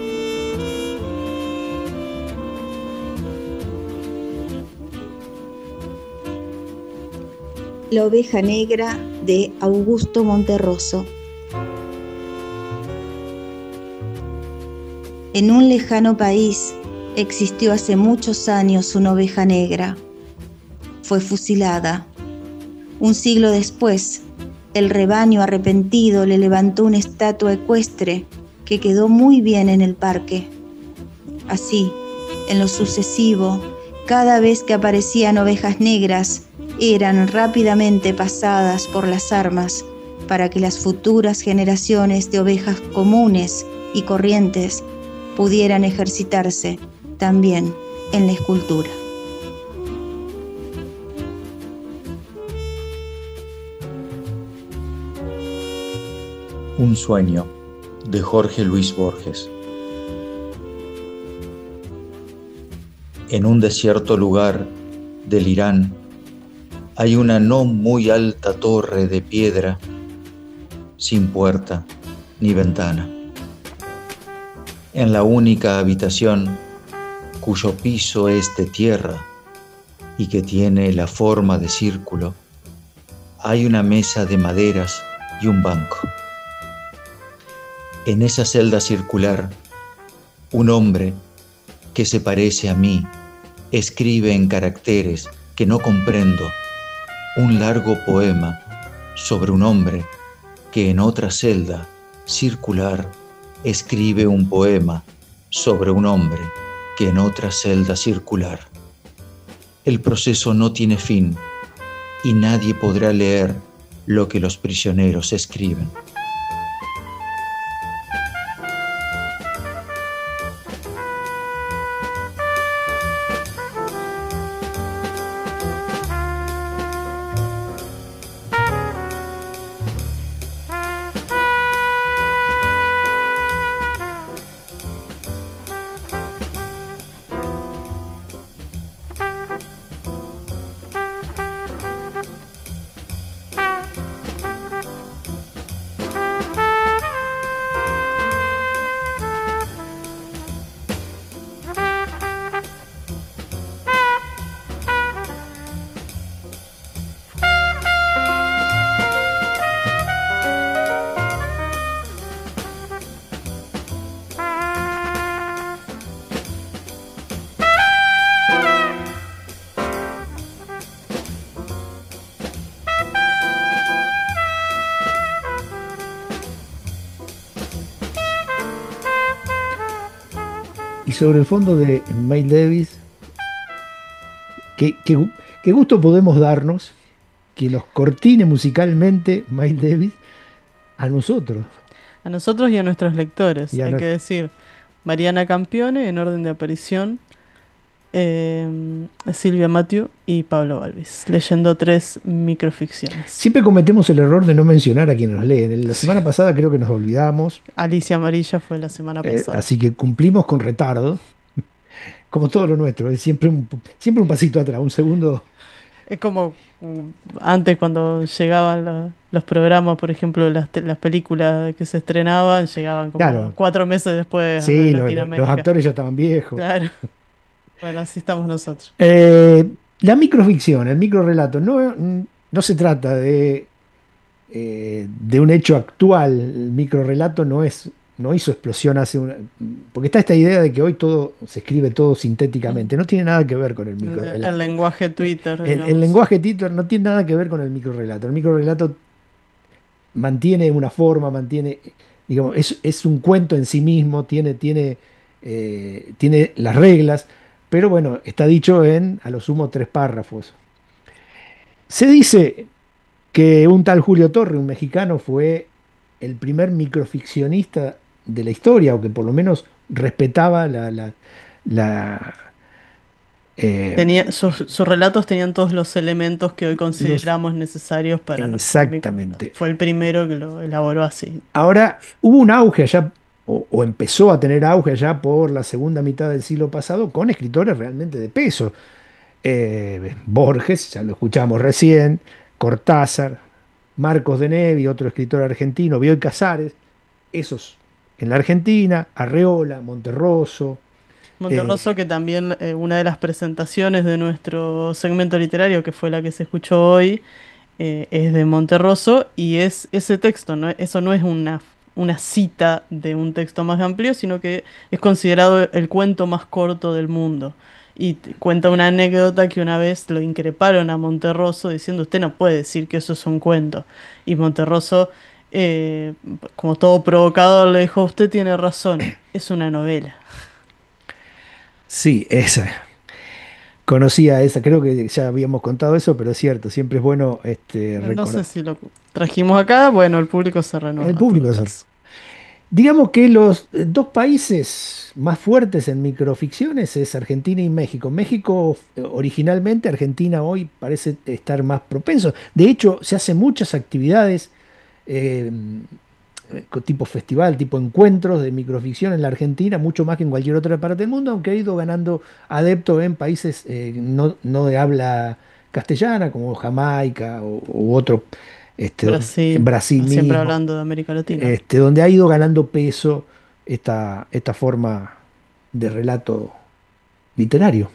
[SPEAKER 9] La oveja negra de Augusto Monterroso. En un lejano país existió hace muchos años una oveja negra. Fue fusilada. Un siglo después, el rebaño arrepentido le levantó una estatua ecuestre que quedó muy bien en el parque. Así, en lo sucesivo, cada vez que aparecían ovejas negras, eran rápidamente pasadas por las armas para que las futuras generaciones de ovejas comunes y corrientes pudieran ejercitarse también en la escultura.
[SPEAKER 10] Un sueño, de Jorge Luis Borges. En un desierto lugar del Irán hay una no muy alta torre de piedra, sin puerta ni ventana. En la única habitación, cuyo piso es de tierra y que tiene la forma de círculo, hay una mesa de maderas y un banco. En esa celda circular, un hombre que se parece a mí escribe en caracteres que no comprendo un largo poema sobre un hombre que en otra celda circular escribe un poema sobre un hombre que en otra celda circular. El proceso no tiene fin y nadie podrá leer lo que los prisioneros escriben.
[SPEAKER 2] Y sobre el fondo de Miles Davis, ¿qué, qué, qué gusto podemos darnos que nos cortine musicalmente Miles Davis a nosotros?
[SPEAKER 3] A nosotros y a nuestros lectores,
[SPEAKER 2] Y a
[SPEAKER 3] hay
[SPEAKER 2] no-
[SPEAKER 3] que decir. Mariana Campione, en orden de aparición, eh, Silvia Mathieu y Pablo Balvis, leyendo tres microficciones.
[SPEAKER 2] Siempre cometemos el error de no mencionar a quien nos lee. En la semana pasada creo que nos olvidamos,
[SPEAKER 3] Alicia Amarilla fue la semana
[SPEAKER 2] eh,
[SPEAKER 3] pasada.
[SPEAKER 2] así que cumplimos con retardo, como todo lo nuestro, es siempre un, siempre un pasito atrás, un segundo.
[SPEAKER 3] Es como mm, antes cuando llegaban la- los programas, por ejemplo, las, te- las películas que se estrenaban, llegaban como
[SPEAKER 2] Claro.
[SPEAKER 3] cuatro meses después
[SPEAKER 2] Sí,
[SPEAKER 3] de
[SPEAKER 2] lo- lo-
[SPEAKER 3] Latinoamérica.
[SPEAKER 2] los actores ya estaban viejos.
[SPEAKER 3] Claro. Bueno, así estamos nosotros.
[SPEAKER 2] Eh, la microficción, el microrelato, no, no se trata de, eh, de un hecho actual. El microrelato no es, no hizo explosión hace una. Porque está esta idea de que hoy todo se escribe todo sintéticamente. No tiene nada que ver con el
[SPEAKER 3] El,
[SPEAKER 2] microrelato.
[SPEAKER 3] el lenguaje Twitter.
[SPEAKER 2] El,
[SPEAKER 3] digamos.
[SPEAKER 2] el lenguaje Twitter no tiene nada que ver con el microrelato. El microrelato mantiene una forma, mantiene, digamos, es, es un cuento en sí mismo, tiene, tiene, eh, tiene las reglas, pero bueno, está dicho en a lo sumo tres párrafos. Se dice que un tal Julio Torre, un mexicano, fue el primer microficcionista de la historia, o que por lo menos respetaba la, la, la, eh,
[SPEAKER 3] Tenía, sus, sus relatos tenían todos los elementos que hoy
[SPEAKER 2] los,
[SPEAKER 3] consideramos necesarios para la
[SPEAKER 2] exactamente.
[SPEAKER 3] Fue el primero que lo elaboró así.
[SPEAKER 2] Ahora, hubo un auge allá, o, o empezó a tener auge allá por la segunda mitad del siglo pasado, con escritores realmente de peso. Eh, Borges, ya lo escuchamos recién, Cortázar, Marcos de Nevi, otro escritor argentino, Bioy Casares, esos en la Argentina, Arreola, Monterroso.
[SPEAKER 3] Monterroso, eh, que también eh, una de las presentaciones de nuestro segmento literario, que fue la que se escuchó hoy, eh, es de Monterroso, y es ese texto, ¿no? Eso no es una, una cita de un texto más amplio, sino que es considerado el cuento más corto del mundo. Y cuenta una anécdota que una vez lo increparon a Monterroso diciendo: usted no puede decir que eso es un cuento. Y Monterroso, eh, como todo provocador, le dijo: usted tiene razón, es una novela.
[SPEAKER 2] Sí, esa. Conocía esa, creo que ya habíamos contado eso, pero es cierto, siempre es bueno este,
[SPEAKER 3] recordar. No sé si lo trajimos acá, bueno, el público se renueva.
[SPEAKER 2] El público se renueva. Digamos que los dos países más fuertes en microficciones es Argentina y México. México originalmente, Argentina hoy parece estar más propenso. De hecho, se hacen muchas actividades eh, tipo festival, tipo encuentros de microficción en la Argentina, mucho más que en cualquier otra parte del mundo, aunque ha ido ganando adeptos en países eh, no, no de habla castellana, como Jamaica o, u otro. Este,
[SPEAKER 3] Brasil,
[SPEAKER 2] en Brasil
[SPEAKER 3] siempre
[SPEAKER 2] mismo,
[SPEAKER 3] hablando de América Latina.
[SPEAKER 2] Este, donde ha ido ganando peso esta, esta forma de relato literario.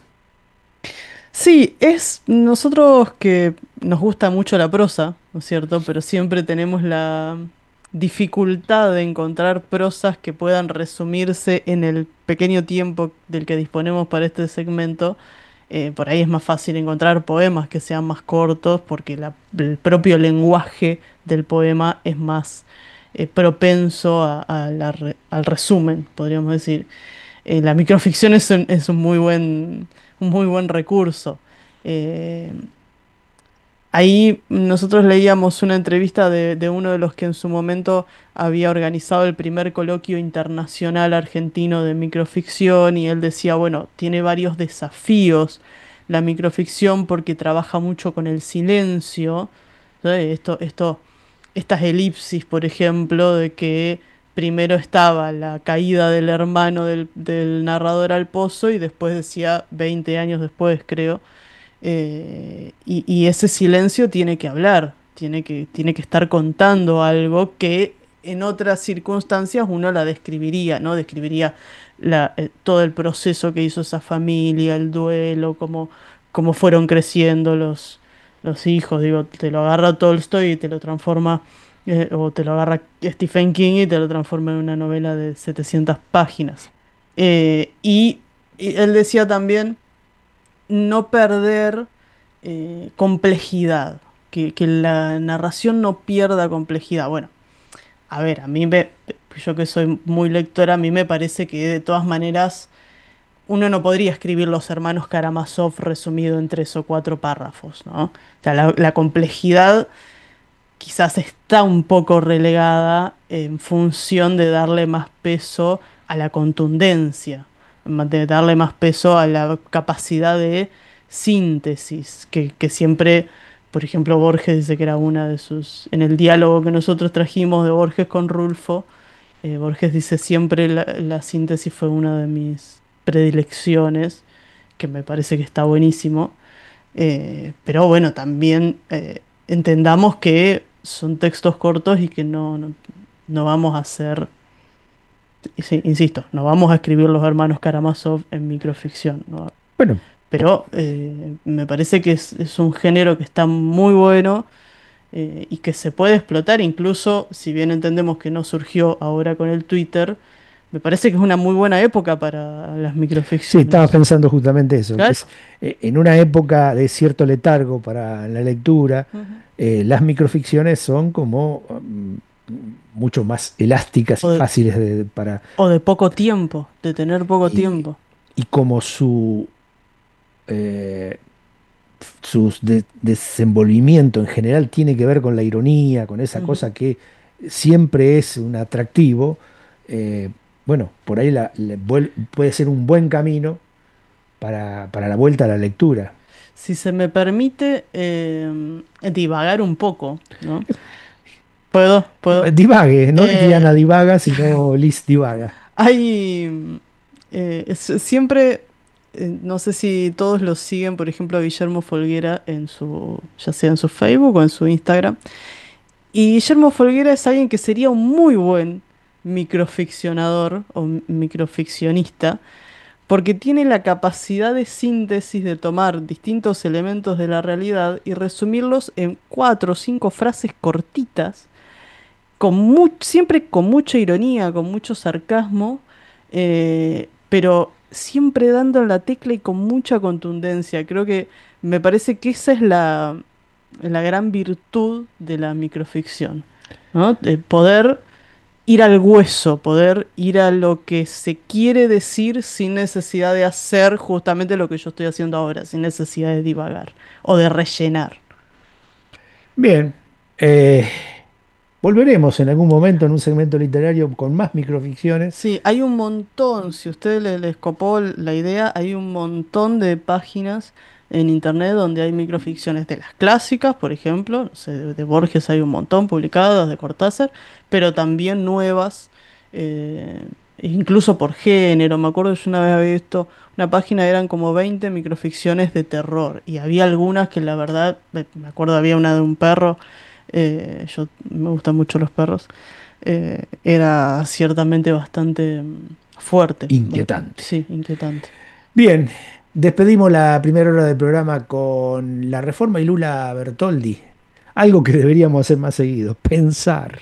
[SPEAKER 3] Sí, es nosotros que nos gusta mucho la prosa, ¿no es cierto? Pero siempre tenemos la dificultad de encontrar prosas que puedan resumirse en el pequeño tiempo del que disponemos para este segmento. Eh, por ahí es más fácil encontrar poemas que sean más cortos, porque la, el propio lenguaje del poema es más eh, propenso a, a la re, al resumen, podríamos decir. Eh, la microficción es un, es un muy buen, un muy buen recurso. Eh, ahí nosotros leíamos una entrevista de, de uno de los que en su momento había organizado el primer coloquio internacional argentino de microficción, y él decía, bueno, tiene varios desafíos la microficción porque trabaja mucho con el silencio, ¿sabes? Esto, esto, estas elipsis, por ejemplo, de que primero estaba la caída del hermano del, del narrador al pozo y después decía veinte años después, creo. Eh, y, y ese silencio tiene que hablar, tiene que, tiene que estar contando algo que en otras circunstancias uno la describiría, ¿no? Describiría la, eh, todo el proceso que hizo esa familia, el duelo, cómo, cómo fueron creciendo los, los hijos. Digo, te lo agarra Tolstoy y te lo transforma, eh, o te lo agarra Stephen King y te lo transforma en una novela de setecientas páginas. Eh, y, y él decía también no perder eh, complejidad, que, que la narración no pierda complejidad. Bueno, a ver, a mí me, yo que soy muy lectora, a mí me parece que de todas maneras uno no podría escribir Los Hermanos Karamazov resumido en tres o cuatro párrafos, ¿no? O sea, la, la complejidad quizás está un poco relegada en función de darle más peso a la contundencia, de darle más peso a la capacidad de síntesis, que, que siempre, por ejemplo, Borges dice que era una de sus, en el diálogo que nosotros trajimos de Borges con Rulfo, eh, Borges dice siempre la, la síntesis fue una de mis predilecciones, que me parece que está buenísimo, eh, pero bueno, también eh, entendamos que son textos cortos y que no, no, no vamos a hacer, sí, insisto, no vamos a escribir Los Hermanos Karamazov en microficción, ¿no?
[SPEAKER 2] Bueno,
[SPEAKER 3] pero eh, me parece que es, es un género que está muy bueno eh, y que se puede explotar, incluso si bien entendemos que no surgió ahora con el Twitter. Me parece que es una muy buena época para las microficciones.
[SPEAKER 2] Sí, estaba pensando justamente eso.
[SPEAKER 3] ¿Claro?
[SPEAKER 2] Que es, eh, en una época de cierto letargo para la lectura, uh-huh. eh, las microficciones son como um, mucho más elásticas
[SPEAKER 3] de,
[SPEAKER 2] y fáciles de, para...
[SPEAKER 3] O de poco tiempo, de tener poco
[SPEAKER 2] y,
[SPEAKER 3] tiempo.
[SPEAKER 2] Y como su eh, su de- desenvolvimiento en general tiene que ver con la ironía, con esa
[SPEAKER 3] Ujú.
[SPEAKER 2] cosa que siempre es un atractivo, eh, bueno, por ahí la- le vuel- puede ser un buen camino para, para la vuelta a la lectura.
[SPEAKER 3] Si se me permite eh, divagar un poco, ¿no? ¿Puedo? ¿Puedo?
[SPEAKER 2] Divague, no es
[SPEAKER 3] Eh,
[SPEAKER 2] Diana divaga, sino Liz divaga.
[SPEAKER 3] Hay eh, es- siempre, eh, no sé si todos lo siguen, por ejemplo, a Guillermo Folguera en su, ya sea en su Facebook o en su Instagram. Y Guillermo Folguera es alguien que sería un muy buen microficcionador o m- microficcionista, porque tiene la capacidad de síntesis de tomar distintos elementos de la realidad y resumirlos en cuatro o cinco frases cortitas con mu- siempre con mucha ironía, con mucho sarcasmo, eh, pero siempre dando en la tecla y con mucha contundencia. Creo que me parece que esa es la, la gran virtud de la microficción, ¿no? De poder ir al hueso, poder ir a lo que se quiere decir sin necesidad de hacer justamente lo que yo estoy haciendo ahora, sin necesidad de divagar o de rellenar.
[SPEAKER 2] Bien, eh, volveremos en algún momento en un segmento literario con más microficciones.
[SPEAKER 3] Sí, hay un montón, si a ustedes les, les copó la idea, hay un montón de páginas en internet donde hay microficciones de las clásicas, por ejemplo, no sé, de, de Borges hay un montón publicadas, de Cortázar, pero también nuevas, eh, incluso por género. Me acuerdo que yo una vez había visto una página, eran como veinte microficciones de terror, y había algunas que la verdad, me me acuerdo había una de un perro, eh, yo me gustan mucho los perros, eh, era ciertamente bastante mm, fuerte.
[SPEAKER 2] Inquietante.
[SPEAKER 3] Sí, inquietante.
[SPEAKER 2] Bien, despedimos la primera hora del programa con La Reforma y Lula Bertoldi. Algo que deberíamos hacer más seguido, pensar.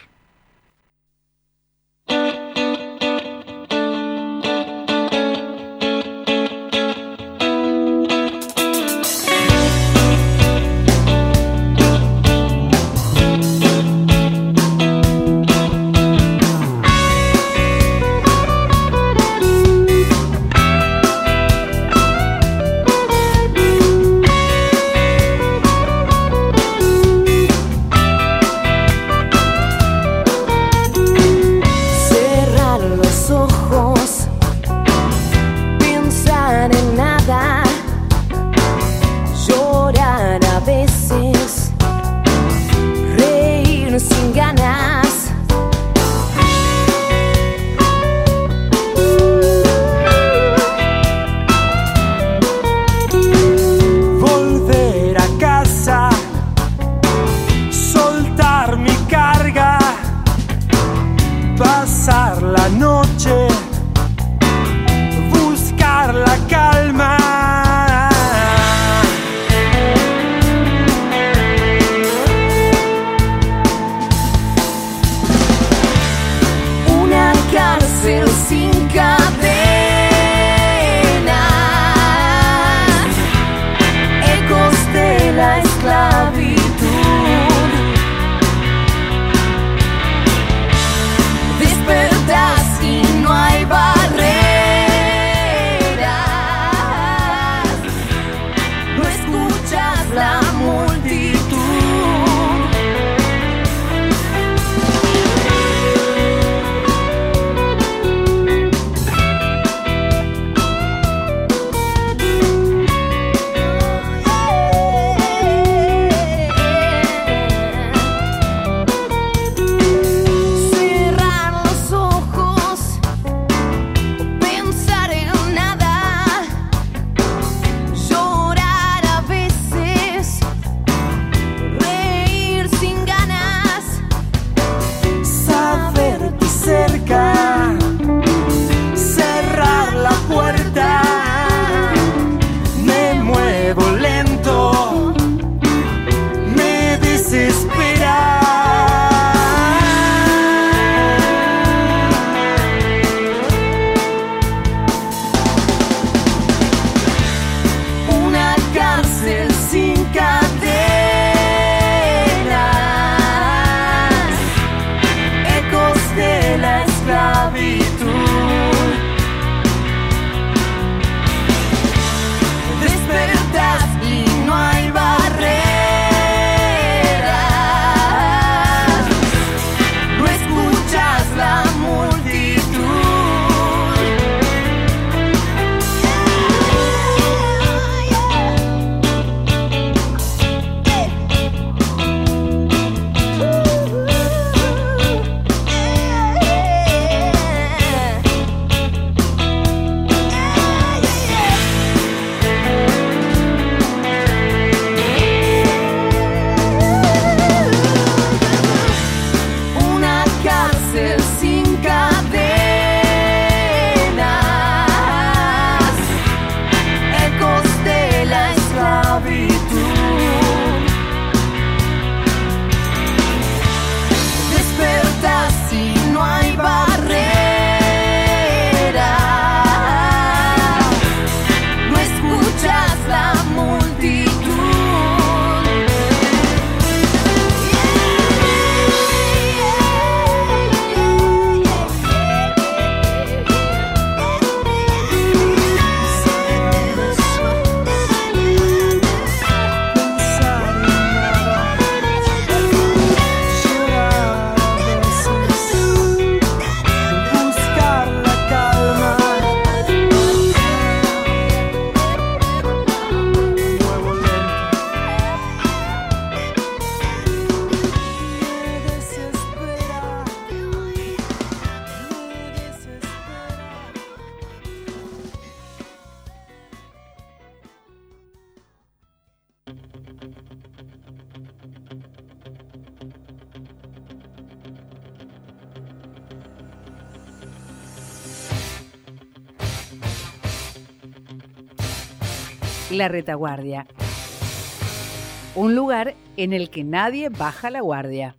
[SPEAKER 11] La Retaguardia. Un lugar en el que nadie baja la guardia.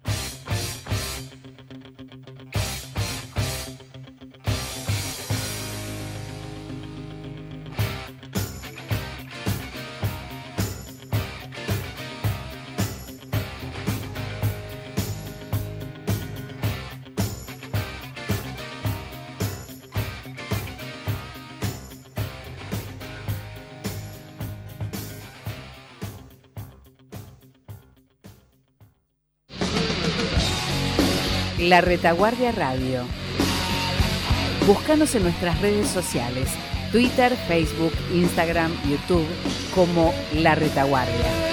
[SPEAKER 11] La Retaguardia Radio. Búscanos en nuestras redes sociales, Twitter, Facebook, Instagram, YouTube, como La Retaguardia.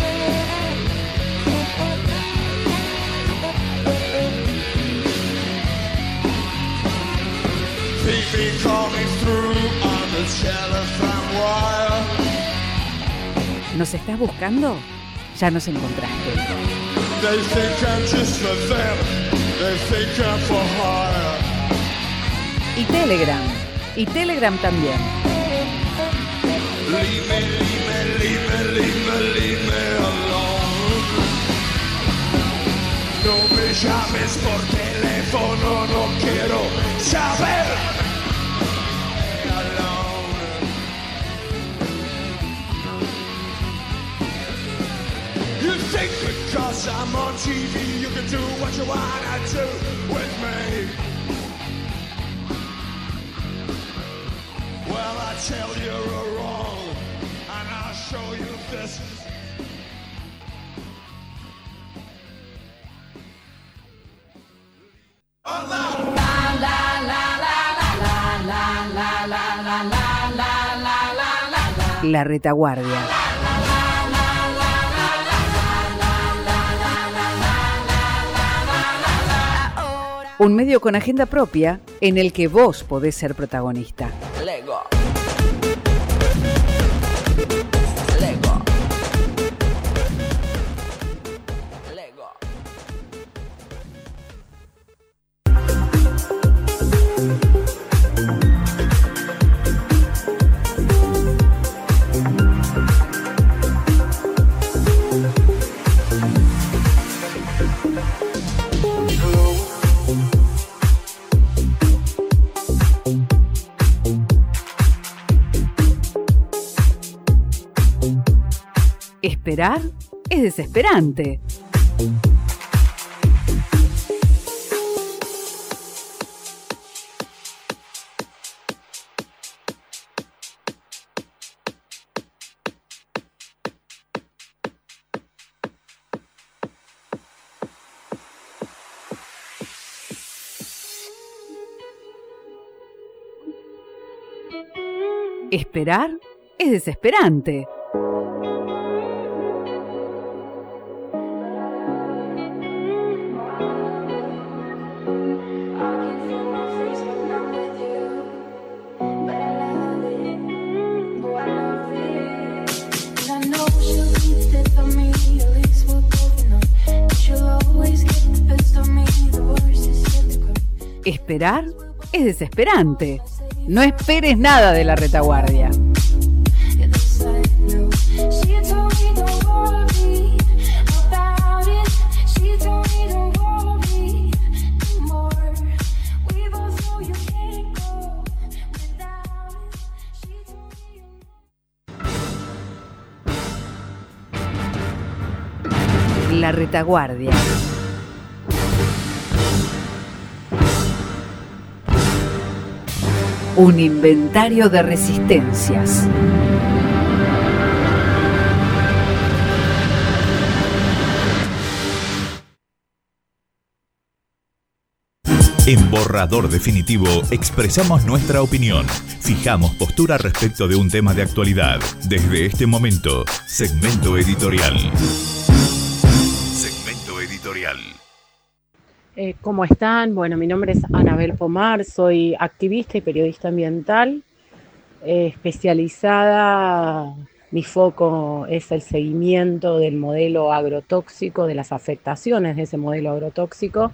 [SPEAKER 11] ¿Nos estás buscando? Ya nos encontraste. They think I'm just for them. They think I'm for hire. Y Telegram. Y Telegram también. Leave me, leave me, leave me, leave me, leave me alone. No me llames por teléfono, no quiero saber. You think because I'm on T V you can do what you wanna do with me? Well, I tell you you're wrong, and I'll show you this. Oh, la la la la la la la la la la la la la. La Retaguardia. Un medio con agenda propia en el que vos podés ser protagonista. Lego. Lego. Lego. Esperar es desesperante. Esperar es desesperante. Esperar es desesperante. No esperes nada de La Retaguardia. La Retaguardia. Un inventario de resistencias.
[SPEAKER 1] En Borrador Definitivo expresamos nuestra opinión. Fijamos postura respecto de un tema de actualidad. Desde este momento, segmento editorial. Segmento editorial.
[SPEAKER 12] Eh, ¿Cómo están? Bueno, mi nombre es Anabel Pomar, soy activista y periodista ambiental, eh, especializada Mi foco es el seguimiento del modelo agrotóxico, de las afectaciones de ese modelo agrotóxico.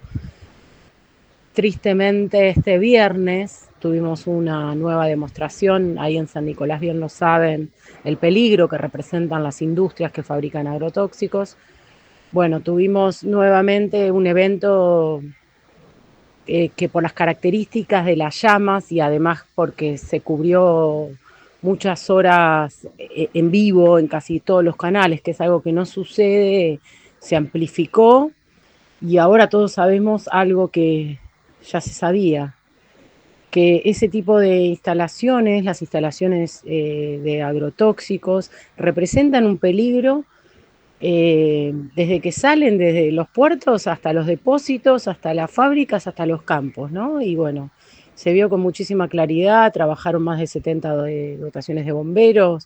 [SPEAKER 12] Tristemente, este viernes tuvimos una nueva demostración, ahí en San Nicolás bien lo saben, el peligro que representan las industrias que fabrican agrotóxicos. Bueno, tuvimos nuevamente un evento eh, que por las características de las llamas y además porque se cubrió muchas horas eh, en vivo en casi todos los canales, que es algo que no sucede, se amplificó y ahora todos sabemos algo que ya se sabía, que ese tipo de instalaciones, las instalaciones eh, de agrotóxicos, representan un peligro eh, desde que salen desde los puertos hasta los depósitos, hasta las fábricas, hasta los campos, ¿no? Y bueno, se vio con muchísima claridad, trabajaron más de setenta de dotaciones de bomberos,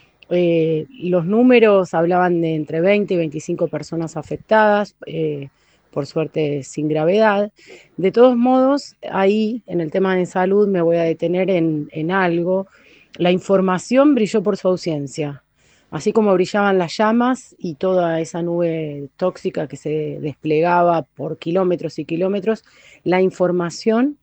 [SPEAKER 12] eh, los números hablaban de entre veinte y veinticinco personas afectadas, eh, por suerte sin gravedad. De todos modos, ahí en el tema de salud me voy a detener en, en algo. La información brilló por su ausencia. Así como brillaban las llamas y toda esa nube tóxica que se desplegaba por kilómetros y kilómetros, la información,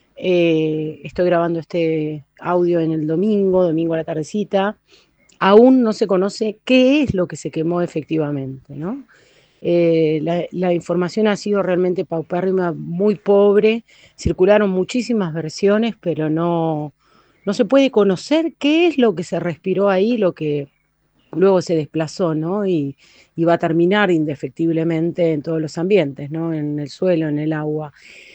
[SPEAKER 12] eh, estoy grabando este audio en el domingo, domingo a la tardecita, aún no se conoce qué es lo que se quemó efectivamente, ¿no? Eh, la, la información ha sido realmente paupérrima, muy pobre, circularon muchísimas versiones, pero no, no se puede conocer qué es lo que se respiró ahí, lo que luego se desplazó, ¿no? Y, y va a terminar indefectiblemente en todos los ambientes, ¿no? En el suelo, en el agua.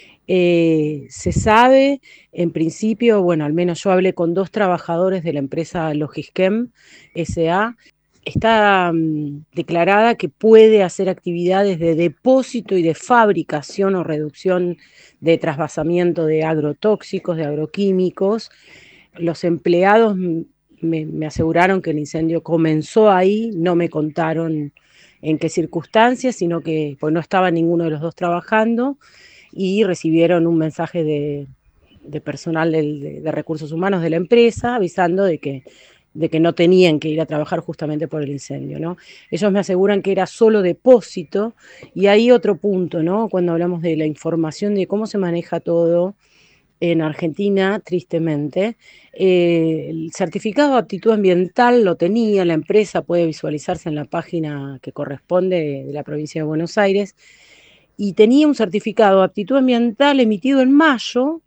[SPEAKER 12] Eh, se sabe, en principio, bueno, al menos yo hablé con dos trabajadores de la empresa Logischem S A, está um, declarada que puede hacer actividades de depósito y de fabricación o reducción de trasvasamiento de agrotóxicos, de agroquímicos. Los empleados me, me aseguraron que el incendio comenzó ahí, no me contaron en qué circunstancias, sino que pues, no estaba ninguno de los dos trabajando y recibieron un mensaje de, de personal de, de, de recursos humanos de la empresa avisando de que de que no tenían que ir a trabajar justamente por el incendio, ¿no? Ellos me aseguran que era solo depósito, y ahí otro punto, ¿no? Cuando hablamos de la información de cómo se maneja todo en Argentina, tristemente, eh, el certificado de aptitud ambiental lo tenía la empresa, puede visualizarse en la página que corresponde de la provincia de Buenos Aires, y tenía un certificado de aptitud ambiental emitido en mayo,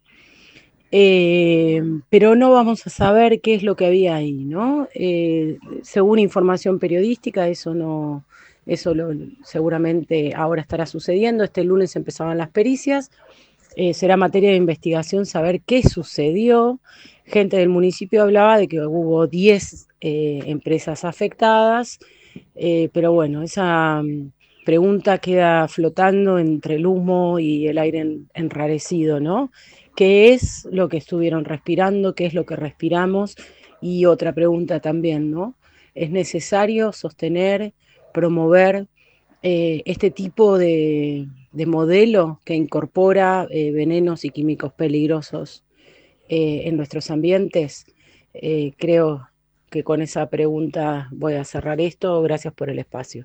[SPEAKER 12] Eh, pero no vamos a saber qué es lo que había ahí, ¿no? Eh, según información periodística, eso no, eso lo, seguramente ahora estará sucediendo. Este lunes empezaban las pericias, eh, será materia de investigación saber qué sucedió. Gente del municipio hablaba de que hubo diez eh, empresas afectadas, eh, pero bueno, esa pregunta queda flotando entre el humo y el aire en, enrarecido, ¿no? ¿Qué es lo que estuvieron respirando? ¿Qué es lo que respiramos? Y otra pregunta también, ¿no? ¿Es necesario sostener, promover eh, este tipo de, de modelo que incorpora eh, venenos y químicos peligrosos eh, en nuestros ambientes? Eh, creo que con esa pregunta voy a cerrar esto. Gracias por el espacio.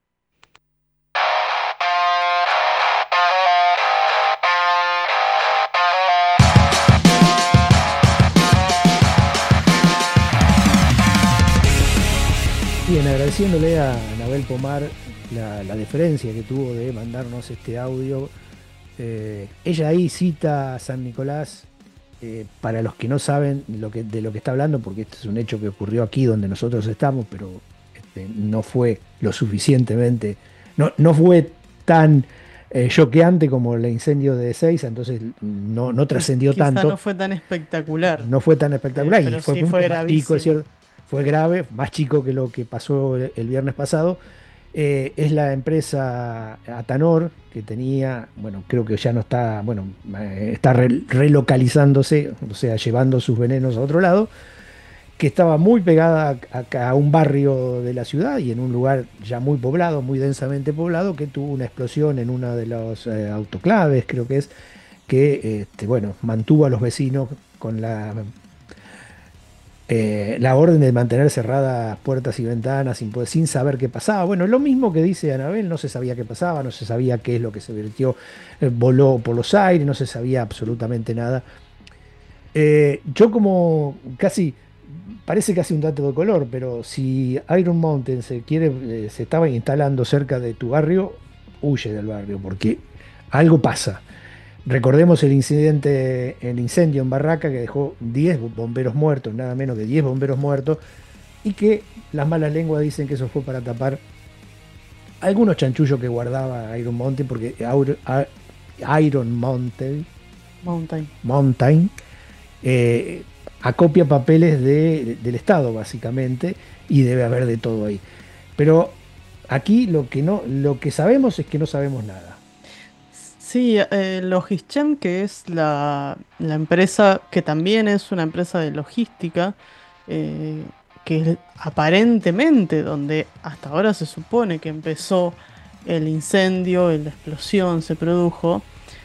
[SPEAKER 2] Bien, agradeciéndole a Anabel Pomar la, la deferencia que tuvo de mandarnos este audio. Eh, ella ahí cita a San Nicolás, eh, para los que no saben lo que, de lo que está hablando, porque este es un hecho que ocurrió aquí donde nosotros estamos, pero este, no fue lo suficientemente, no, no fue tan eh, choqueante como el incendio de Ezeiza, entonces no, no trascendió tanto.
[SPEAKER 3] No fue tan espectacular.
[SPEAKER 2] No fue tan espectacular,
[SPEAKER 3] eh,
[SPEAKER 2] y fue,
[SPEAKER 3] sí fue
[SPEAKER 2] chico,
[SPEAKER 3] gravísimo.
[SPEAKER 2] ¿cierto? Fue grave, más chico que lo que pasó el viernes pasado. Eh, es la empresa Atanor, que tenía, bueno, creo que ya no está, bueno, eh, está re relocalizándose, o sea, llevando sus venenos a otro lado, que estaba muy pegada a, a un barrio de la ciudad y en un lugar ya muy poblado, muy densamente poblado, que tuvo una explosión en una de los eh, autoclaves, creo que es, que, este, bueno, mantuvo a los vecinos con la eh, la orden de mantener cerradas puertas y ventanas sin, poder, sin saber qué pasaba. Bueno, lo mismo que dice Anabel, no se sabía qué pasaba, no se sabía qué es lo que se vertió, eh, voló por los aires, no se sabía absolutamente nada. Eh, yo como casi, parece casi un dato de color, pero si Iron Mountain se, quiere, eh, se estaba instalando cerca de tu barrio, huye del barrio, porque algo pasa. Recordemos el incidente, el incendio en Barraca que dejó diez bomberos muertos, nada menos que diez bomberos muertos, y que las malas lenguas dicen que eso fue para tapar algunos chanchullos que guardaba Iron Mountain, porque Iron Mountain,
[SPEAKER 3] Mountain,
[SPEAKER 2] Mountain eh, acopia papeles de, de, del Estado básicamente, y debe haber de todo ahí. Pero aquí lo que, no, lo que sabemos es que no sabemos nada.
[SPEAKER 3] Sí, eh, Logischem, que es la, la empresa que también es una empresa de logística, eh, que aparentemente donde hasta ahora se supone que empezó el incendio, la explosión se produjo,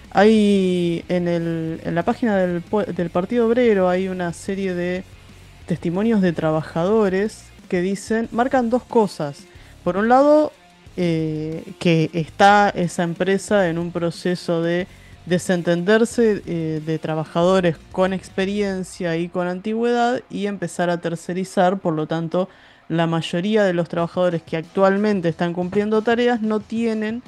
[SPEAKER 3] hay en, el, en la página del, del Partido Obrero hay una serie de testimonios de trabajadores que dicen, marcan dos cosas. Por un lado, Eh, que está esa empresa en un proceso de desentenderse eh, de trabajadores con experiencia y con antigüedad y empezar a tercerizar. Por lo tanto, la mayoría de los trabajadores que actualmente están cumpliendo tareas no tienen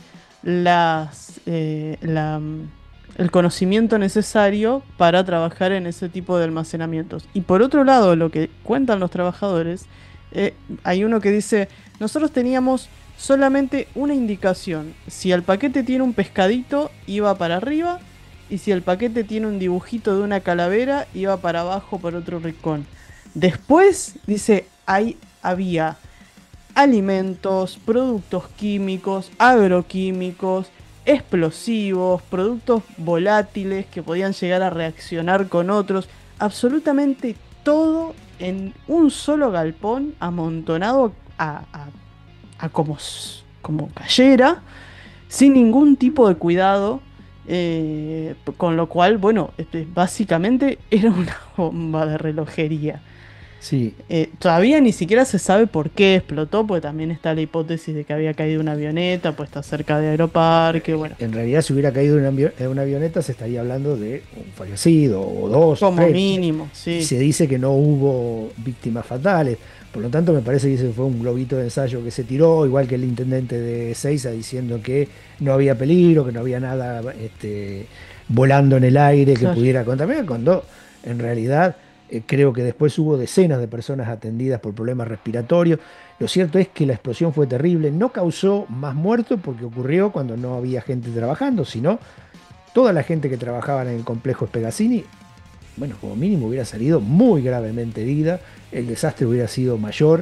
[SPEAKER 3] las, eh, la, el conocimiento necesario para trabajar en ese tipo de almacenamientos. Y por otro lado, lo que cuentan los trabajadores, eh, hay uno que dice, nosotros teníamos solamente una indicación: si el paquete tiene un pescadito, iba para arriba, y si el paquete tiene un dibujito de una calavera, iba para abajo por otro rincón. Después, dice, ahí había alimentos, productos químicos, agroquímicos, explosivos, productos volátiles que podían llegar a reaccionar con otros, absolutamente todo en un solo galpón, amontonado a... a a como, como cayera, sin ningún tipo de cuidado, eh, con lo cual, bueno, este, básicamente era una bomba de relojería.
[SPEAKER 2] Sí.
[SPEAKER 3] Eh, todavía ni siquiera se sabe por qué explotó, porque también está la hipótesis de que había caído una avioneta puesta cerca de Aeroparque, bueno.
[SPEAKER 2] En realidad, si hubiera caído una, una avioneta, se estaría hablando de un fallecido o dos.
[SPEAKER 3] Como
[SPEAKER 2] tres.
[SPEAKER 3] mínimo, sí.
[SPEAKER 2] Se dice que no hubo víctimas fatales. Por lo tanto, me parece que ese fue un globito de ensayo que se tiró, igual que el intendente de Ezeiza diciendo que no había peligro, que no había nada este, volando en el aire que claro. pudiera contaminar, cuando en realidad eh, creo que después hubo decenas de personas atendidas por problemas respiratorios. Lo cierto es que la explosión fue terrible, no causó más muertos porque ocurrió cuando no había gente trabajando, sino toda la gente que trabajaba en el complejo Spegazzini, bueno, como mínimo hubiera salido muy gravemente herida, el desastre hubiera sido mayor.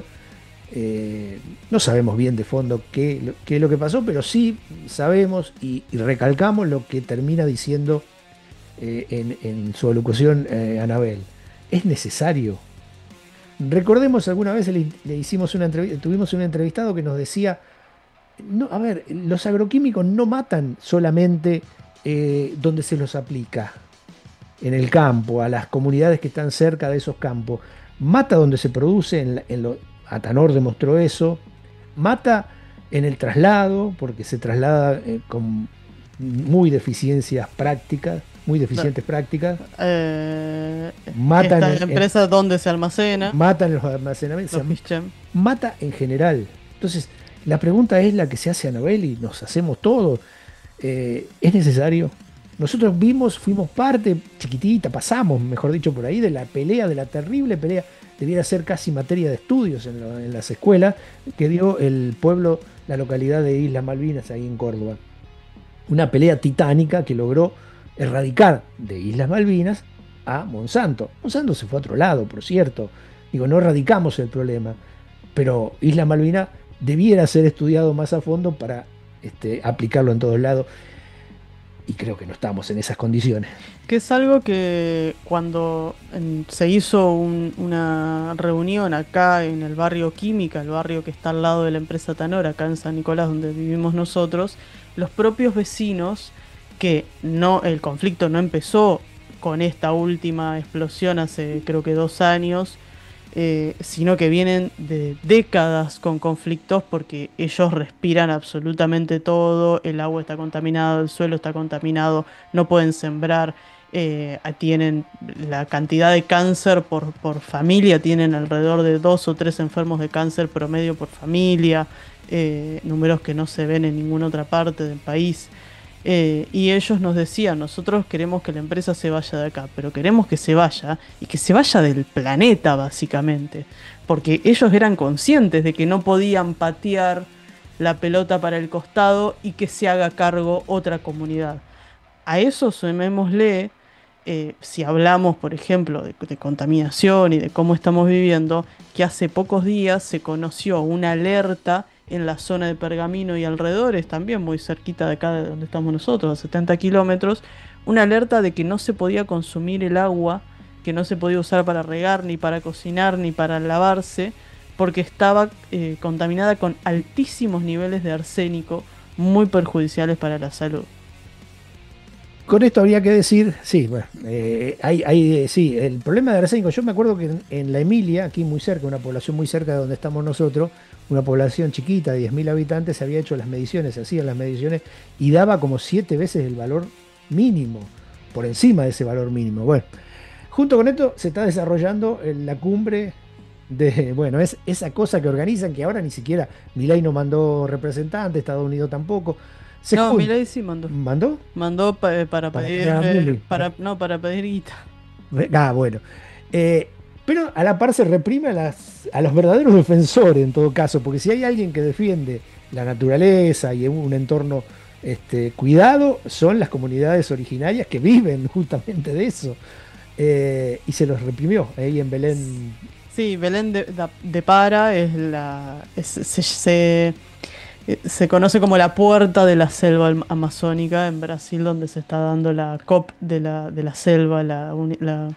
[SPEAKER 2] Eh, no sabemos bien de fondo qué, qué es lo que pasó, pero sí sabemos y, y recalcamos lo que termina diciendo eh, en, en su alocución eh, Anabel. Es necesario. Recordemos, alguna vez le, le hicimos una entrevista, tuvimos un entrevistado que nos decía, no, a ver, los agroquímicos no matan solamente eh, donde se los aplica, en el campo, a las comunidades que están cerca de esos campos, mata donde se produce, en, en lo, Atanor demostró eso, mata en el traslado, porque se traslada eh, con muy deficiencias prácticas, muy deficientes no. prácticas.
[SPEAKER 3] Eh,
[SPEAKER 2] mata
[SPEAKER 3] esta
[SPEAKER 2] en,
[SPEAKER 3] empresa
[SPEAKER 2] en,
[SPEAKER 3] donde se almacena.
[SPEAKER 2] Mata en los almacenamientos.
[SPEAKER 3] Los
[SPEAKER 2] mata en general. Entonces, la pregunta es la que se hace a Anabel y nos hacemos todos. Eh, ¿Es necesario? Nosotros vimos, fuimos parte chiquitita, pasamos, mejor dicho, por ahí de la pelea, de la terrible pelea, debiera ser casi materia de estudios en, lo, en las escuelas, que dio el pueblo, la localidad de Islas Malvinas, ahí en Córdoba. Una pelea titánica que logró erradicar de Islas Malvinas a Monsanto. Monsanto se fue a otro lado, por cierto. Digo, no erradicamos el problema, pero Islas Malvinas debiera ser estudiado más a fondo para este, aplicarlo en todos lados. Y creo que no estamos en esas condiciones.
[SPEAKER 3] Que es algo que cuando en, se hizo un, una reunión acá en el barrio Química, el barrio que está al lado de la empresa Tanor, acá en San Nicolás, donde vivimos nosotros, los propios vecinos, que no el conflicto no empezó con esta última explosión hace creo que dos años, eh, sino que vienen de décadas con conflictos porque ellos respiran absolutamente todo, el agua está contaminada, el suelo está contaminado, no pueden sembrar, eh, tienen la cantidad de cáncer por, por familia, tienen alrededor de dos o tres enfermos de cáncer promedio por familia, eh, números que no se ven en ninguna otra parte del país. Eh, y ellos nos decían, nosotros queremos que la empresa se vaya de acá, pero queremos que se vaya y que se vaya del planeta básicamente, porque ellos eran conscientes de que no podían patear la pelota para el costado y que se haga cargo otra comunidad. A eso sumémosle, eh, si hablamos por ejemplo de, de contaminación y de cómo estamos viviendo, que hace pocos días se conoció una alerta en la zona de Pergamino y alrededores, también muy cerquita de acá de donde estamos nosotros, a setenta kilómetros, una alerta de que no se podía consumir el agua, que no se podía usar para regar, ni para cocinar, ni para lavarse, porque estaba eh, contaminada con altísimos niveles de arsénico, muy perjudiciales para la salud.
[SPEAKER 2] Con esto habría que decir, sí, bueno, eh, hay, hay, sí, el problema de arsénico, yo me acuerdo que en, en la Emilia, aquí muy cerca, una población muy cerca de donde estamos nosotros, una población chiquita de diez mil habitantes, se había hecho las mediciones, se hacían las mediciones y daba como siete veces el valor mínimo, por encima de ese valor mínimo. Bueno, junto con esto se está desarrollando la cumbre de, bueno, es esa cosa que organizan, que ahora ni siquiera Milei no mandó representante, Estados Unidos tampoco. Se
[SPEAKER 3] no,
[SPEAKER 2] junta.
[SPEAKER 3] Milei sí mandó.
[SPEAKER 2] ¿Mandó?
[SPEAKER 3] Mandó pa, para,
[SPEAKER 2] Para
[SPEAKER 3] pedir,
[SPEAKER 2] crear
[SPEAKER 3] eh,
[SPEAKER 2] bullying.
[SPEAKER 3] para, no, para pedir guita.
[SPEAKER 2] Ah, bueno. Eh, pero a la par se reprime a, las, a los verdaderos defensores en todo caso, porque si hay alguien que defiende la naturaleza y un entorno este, cuidado, son las comunidades originarias que viven justamente de eso. Eh, y se los reprimió ahí en Belén.
[SPEAKER 3] Sí, Belén de, de, de Para es la es, se, se, se conoce como la puerta de la selva amazónica en Brasil, donde se está dando la COP de la, de la selva, la, la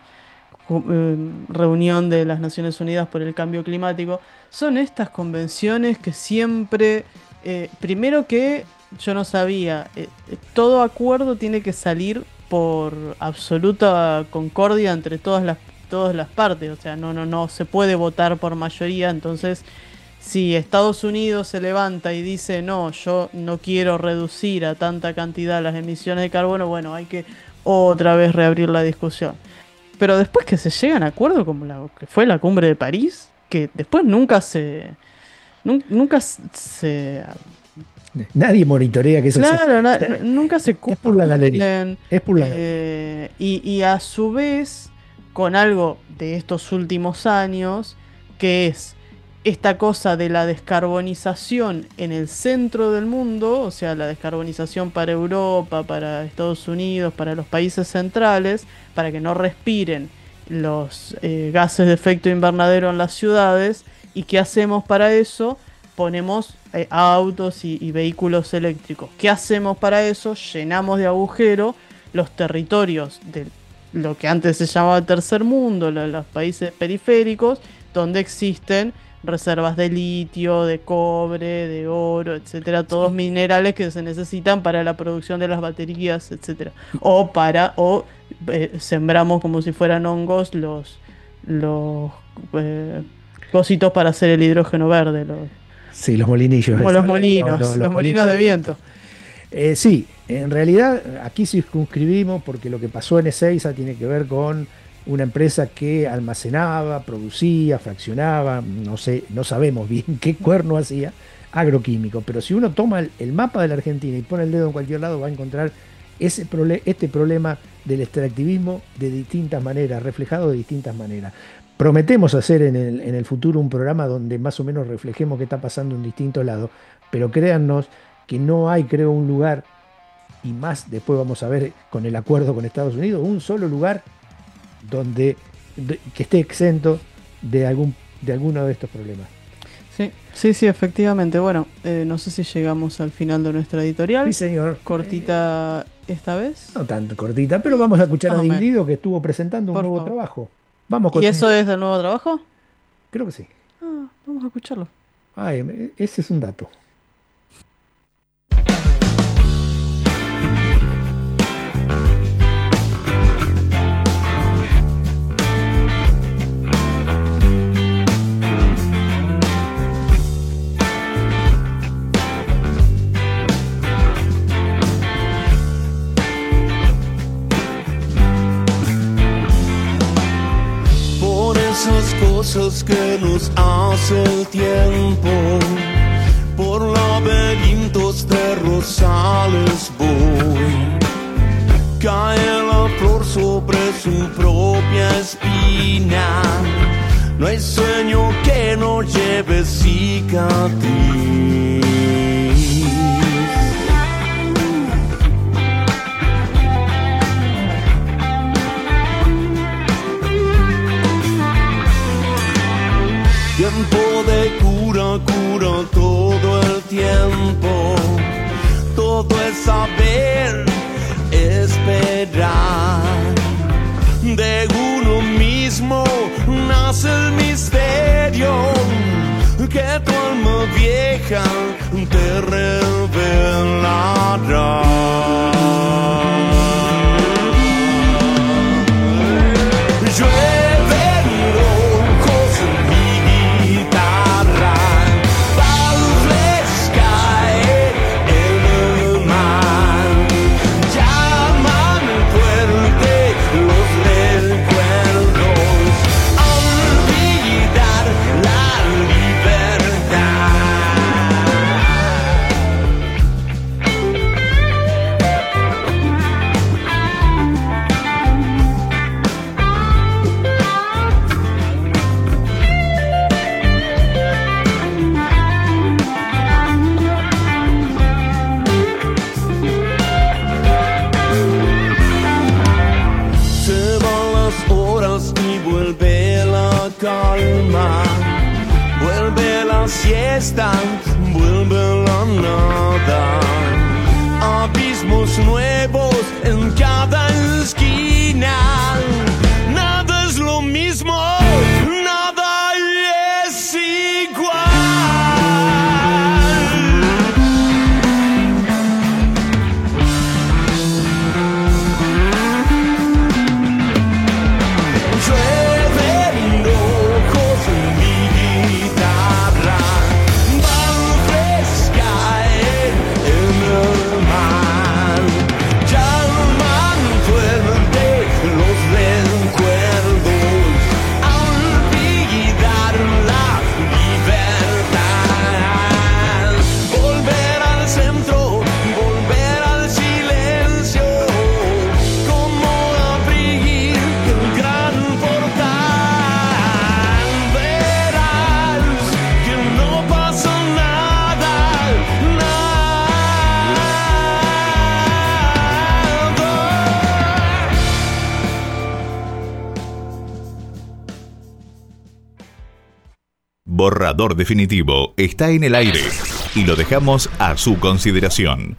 [SPEAKER 3] reunión de las Naciones Unidas por el Cambio Climático. Son estas convenciones que siempre, eh, primero que yo no sabía, eh, todo acuerdo tiene que salir por absoluta concordia entre todas las, todas las partes, o sea, no, no, no se puede votar por mayoría. Entonces, si Estados Unidos se levanta y dice no, yo no quiero reducir a tanta cantidad las emisiones de carbono, bueno, hay que otra vez reabrir la discusión. Pero después que se llegan a acuerdo, como la que fue la cumbre de París, que después nunca se... Nunca se...
[SPEAKER 2] Nadie monitorea que eso
[SPEAKER 3] claro,
[SPEAKER 2] se...
[SPEAKER 3] na, nunca se
[SPEAKER 2] es por la galería. Es por la
[SPEAKER 3] eh, y, y a su vez, con algo de estos últimos años, que es esta cosa de la descarbonización en el centro del mundo, o sea, la descarbonización para Europa, para Estados Unidos, para los países centrales, para que no respiren los eh, gases de efecto invernadero en las ciudades. ¿Y qué hacemos para eso? Ponemos eh, autos y, y vehículos eléctricos. ¿Qué hacemos para eso? Llenamos de agujero los territorios de lo que antes se llamaba tercer mundo, los, los países periféricos, donde existen reservas de litio, de cobre, de oro, etcétera, todos minerales que se necesitan para la producción de las baterías, etcétera. O para, o eh, sembramos como si fueran hongos los los eh, cositos para hacer el hidrógeno verde. Los,
[SPEAKER 2] sí, los molinillos.
[SPEAKER 3] Como los molinos, los,
[SPEAKER 2] los, los,
[SPEAKER 3] los molinos de viento.
[SPEAKER 2] Eh, sí, en realidad aquí circunscribimos porque lo que pasó en Ezeiza tiene que ver con una empresa que almacenaba, producía, fraccionaba, no sé, no sabemos bien qué cuerno hacía, agroquímico. Pero si uno toma el, el mapa de la Argentina y pone el dedo en cualquier lado, va a encontrar ese prole- este problema del extractivismo de distintas maneras, reflejado de distintas maneras. Prometemos hacer en el, en el futuro un programa donde más o menos reflejemos qué está pasando en distintos lados, pero créannos que no hay, creo, un lugar, y más después vamos a ver con el acuerdo con Estados Unidos, un solo lugar donde de, que esté exento de algún de alguno de estos problemas.
[SPEAKER 3] Sí, sí, sí, efectivamente. Bueno, eh, no sé si llegamos al final de nuestra editorial.
[SPEAKER 2] Sí, señor.
[SPEAKER 3] Cortita eh, esta vez.
[SPEAKER 2] No tan cortita, pero vamos a escuchar
[SPEAKER 3] Más
[SPEAKER 2] a
[SPEAKER 3] o menos.
[SPEAKER 2] Dividido, que estuvo presentando un
[SPEAKER 3] Por
[SPEAKER 2] nuevo
[SPEAKER 3] favor.
[SPEAKER 2] trabajo. Vamos con
[SPEAKER 3] ¿Y eso es del nuevo trabajo?
[SPEAKER 2] Creo que sí.
[SPEAKER 3] Ah, vamos a escucharlo.
[SPEAKER 2] Ay, ese es un dato.
[SPEAKER 13] cosas que nos hace el tiempo. Por laberintos de rosales voy. Cae la flor sobre su propia espina. No hay sueño que no lleve cicatriz. Tiempo de cura, cura todo el tiempo. Todo es saber, esperar. De uno mismo nace el misterio que tu alma vieja te revelará. Siesta, vuelve la nada. Abismos nuevos en cada esquina. Nada es lo mismo, nada es igual. Llueven rojos en mi guitarra.
[SPEAKER 1] Borrador Definitivo está en el aire y lo dejamos a su consideración.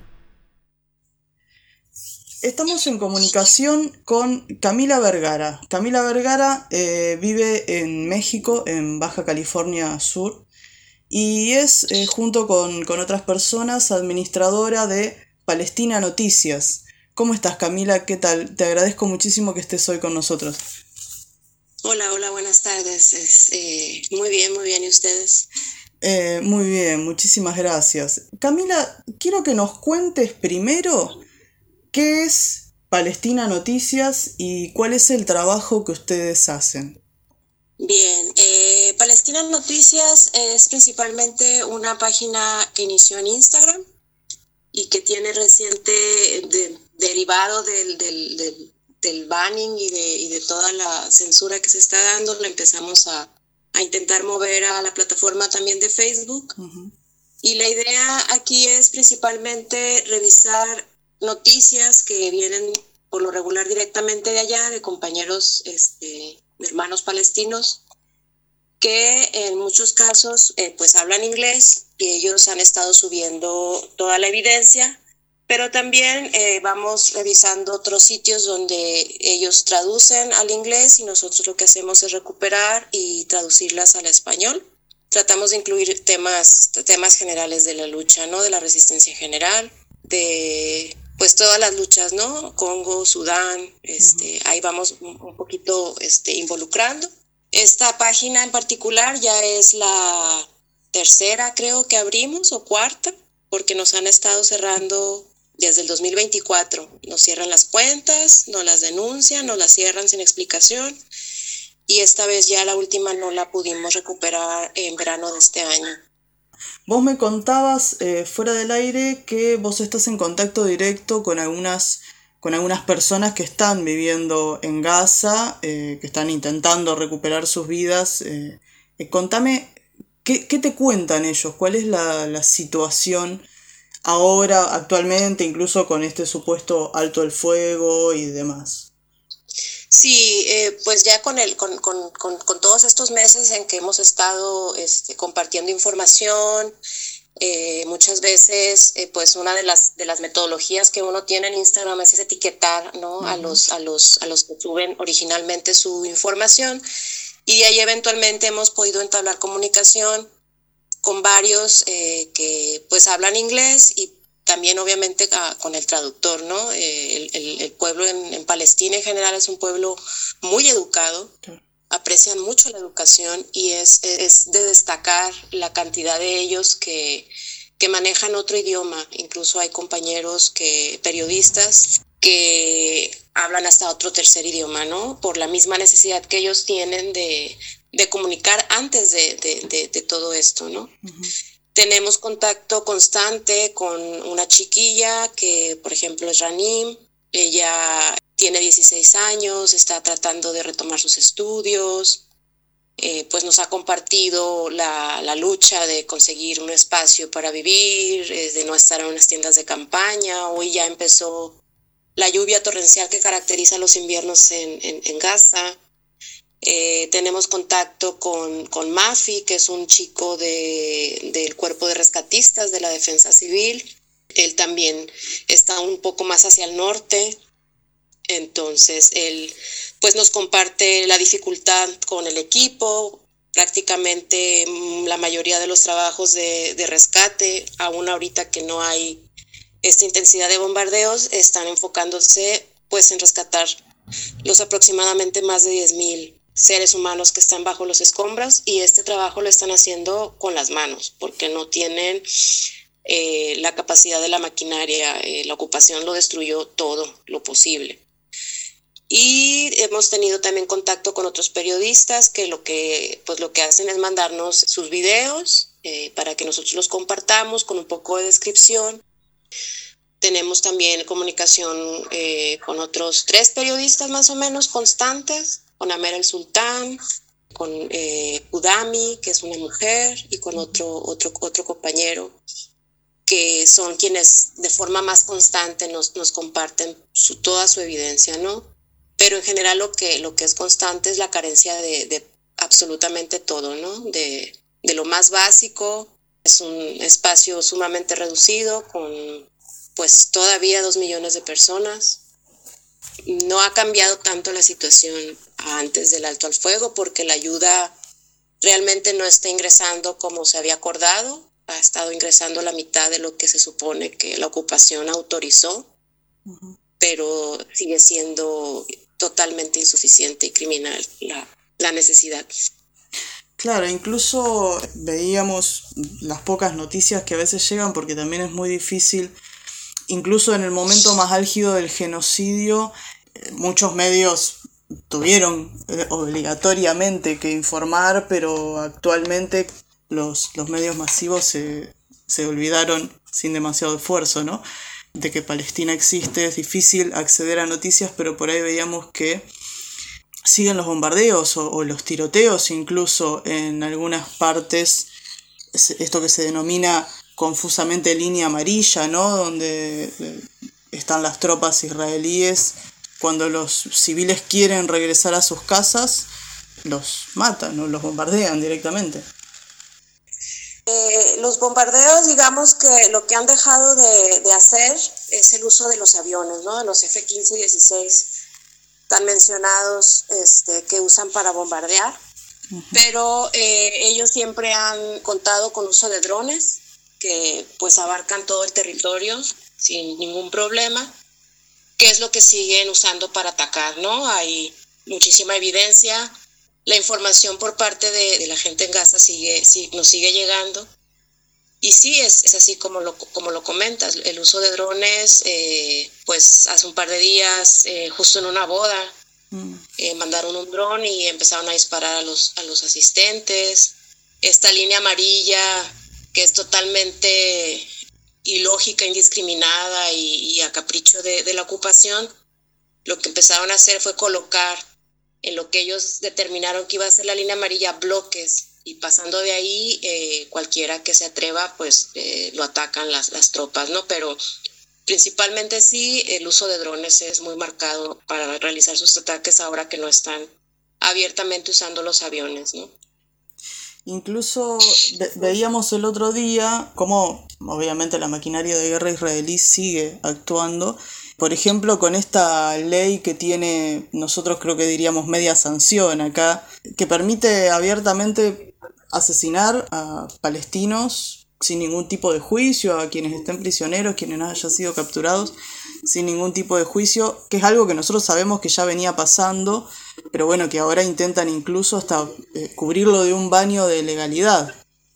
[SPEAKER 3] Estamos en comunicación con Camila Vergara. Camila Vergara eh, vive en México, en Baja California Sur, y es, eh, junto con, con otras personas, administradora de Palestina Noticias. ¿Cómo estás, Camila? ¿Qué tal? Te agradezco muchísimo que estés hoy con nosotros.
[SPEAKER 14] Hola, hola, buenas tardes. Es, eh, muy bien, muy bien. ¿Y ustedes?
[SPEAKER 3] Eh, muy bien, muchísimas gracias. Camila, quiero que nos cuentes primero qué es Palestina Noticias y cuál es el trabajo que ustedes hacen.
[SPEAKER 14] Bien, eh, Palestina Noticias es principalmente una página que inició en Instagram y que tiene reciente de, derivado del... del, del del banning y de, y de toda la censura que se está dando, la empezamos a, a intentar mover a la plataforma también de Facebook. Uh-huh. Y la idea aquí es principalmente revisar noticias que vienen por lo regular directamente de allá, de compañeros, este, de hermanos palestinos, que en muchos casos eh, pues hablan inglés y ellos han estado subiendo toda la evidencia. Pero también eh, vamos revisando otros sitios donde ellos traducen al inglés y nosotros lo que hacemos es recuperar y traducirlas al español. Tratamos de incluir temas, temas generales de la lucha, ¿no? De la resistencia en general, de pues todas las luchas, ¿no? Congo, Sudán, este, uh-huh. Ahí vamos un, un poquito este, involucrando. Esta página en particular ya es la tercera, creo que abrimos, o cuarta, porque nos han estado cerrando desde el dos mil veinticuatro. Nos cierran las cuentas, nos las denuncian, nos las cierran sin explicación. y esta vez ya la última no la pudimos recuperar en verano de este año.
[SPEAKER 3] Vos me contabas eh, fuera del aire que vos estás en contacto directo con algunas, con algunas personas que están viviendo en Gaza, eh, que están intentando recuperar sus vidas. Eh, eh, contame, ¿qué, ¿qué te cuentan ellos? ¿Cuál es la, la situación ahora, actualmente, incluso con este supuesto alto el fuego y demás?
[SPEAKER 14] Sí, eh, pues ya con, el, con, con, con, con todos estos meses en que hemos estado este, compartiendo información, eh, muchas veces eh, pues una de las, de las metodologías que uno tiene en Instagram es etiquetar, ¿no? Uh-huh. a, los, a, los, a los que suben originalmente su información, y de ahí eventualmente hemos podido entablar comunicación con varios eh, que pues hablan inglés y también obviamente ah, con el traductor, ¿no? Eh, el, el, el pueblo en, en Palestina en general es un pueblo muy educado, sí. Aprecian mucho la educación y es, es de destacar la cantidad de ellos que, que manejan otro idioma. Incluso hay compañeros, que periodistas, que hablan hasta otro tercer idioma, ¿no? Por la misma necesidad que ellos tienen de, de comunicar antes de, de, de, de todo esto, ¿no? Uh-huh. Tenemos contacto constante con una chiquilla que, por ejemplo, es Ranim. Ella tiene dieciséis años, está tratando de retomar sus estudios. Eh, pues nos ha compartido la, la lucha de conseguir un espacio para vivir, eh, de no estar en unas tiendas de campaña. Hoy ya empezó la lluvia torrencial que caracteriza los inviernos en, en, en Gaza. Eh, tenemos contacto con, con Mafi, que es un chico de, del cuerpo de rescatistas de la defensa civil. Él también está un poco más hacia el norte, entonces él pues nos comparte la dificultad con el equipo. Prácticamente la mayoría de los trabajos de, de rescate, aún ahorita que no hay esta intensidad de bombardeos, están enfocándose pues en rescatar los aproximadamente más de diez mil seres humanos que están bajo los escombros, y este trabajo lo están haciendo con las manos porque no tienen eh, la capacidad de la maquinaria. Eh, la ocupación lo destruyó todo lo posible. Y hemos tenido también contacto con otros periodistas que lo que, pues lo que hacen es mandarnos sus videos eh, para que nosotros los compartamos con un poco de descripción. Tenemos también comunicación eh, con otros tres periodistas más o menos constantes, con Amer el Sultán, con eh, Udami, que es una mujer, y con otro, otro, otro compañero, que son quienes de forma más constante nos, nos comparten su, toda su evidencia, ¿no? Pero en general lo que, lo que es constante es la carencia de, de absolutamente todo, ¿no? De, de lo más básico. Es un espacio sumamente reducido con pues todavía dos millones de personas. No ha cambiado tanto la situación antes del alto al fuego porque la ayuda realmente no está ingresando como se había acordado. Ha estado ingresando la mitad de lo que se supone que la ocupación autorizó, uh-huh. Pero sigue siendo totalmente insuficiente y criminal la, la necesidad.
[SPEAKER 3] Claro, incluso veíamos las pocas noticias que a veces llegan, porque también es muy difícil. Incluso en el momento más álgido del genocidio, muchos medios tuvieron obligatoriamente que informar, pero actualmente los, los medios masivos se, se olvidaron sin demasiado esfuerzo, ¿no? De que Palestina existe. Es difícil acceder a noticias, pero por ahí veíamos que siguen los bombardeos o, o los tiroteos, incluso en algunas partes, esto que se denomina confusamente línea amarilla, ¿no? Donde están las tropas israelíes. Cuando los civiles quieren regresar a sus casas, los matan, ¿no? Los bombardean directamente.
[SPEAKER 14] Eh, los bombardeos, digamos que lo que han dejado de, de hacer es el uso de los aviones, ¿no? De los F quince y dieciséis tan mencionados, este, que usan para bombardear. Uh-huh. Pero eh, ellos siempre han contado con uso de drones, que pues abarcan todo el territorio sin ningún problema, que es lo que siguen usando para atacar, ¿no? Hay muchísima evidencia. La información por parte de, de la gente en Gaza sigue, sí, nos sigue llegando. Y sí, es, es así como lo, como lo comentas. El uso de drones, eh, pues hace un par de días, eh, justo en una boda,
[SPEAKER 3] Mm.
[SPEAKER 14] Eh, mandaron un dron y empezaron a disparar a los, a los asistentes. Esta línea amarilla, que es totalmente ilógica, indiscriminada y, y a capricho de, de la ocupación, lo que empezaron a hacer fue colocar en lo que ellos determinaron que iba a ser la línea amarilla bloques, y pasando de ahí eh, cualquiera que se atreva pues eh, lo atacan las, las tropas, ¿no? Pero principalmente sí, el uso de drones es muy marcado para realizar sus ataques ahora que no están abiertamente usando los aviones, ¿no?
[SPEAKER 3] Incluso ve- veíamos el otro día cómo obviamente la maquinaria de guerra israelí sigue actuando. Por ejemplo, con esta ley que tiene, nosotros creo que diríamos media sanción acá, que permite abiertamente asesinar a palestinos sin ningún tipo de juicio, a quienes estén prisioneros, quienes hayan sido capturados, sin ningún tipo de juicio, que es algo que nosotros sabemos que ya venía pasando, pero bueno, que ahora intentan incluso hasta eh, cubrirlo de un baño de legalidad.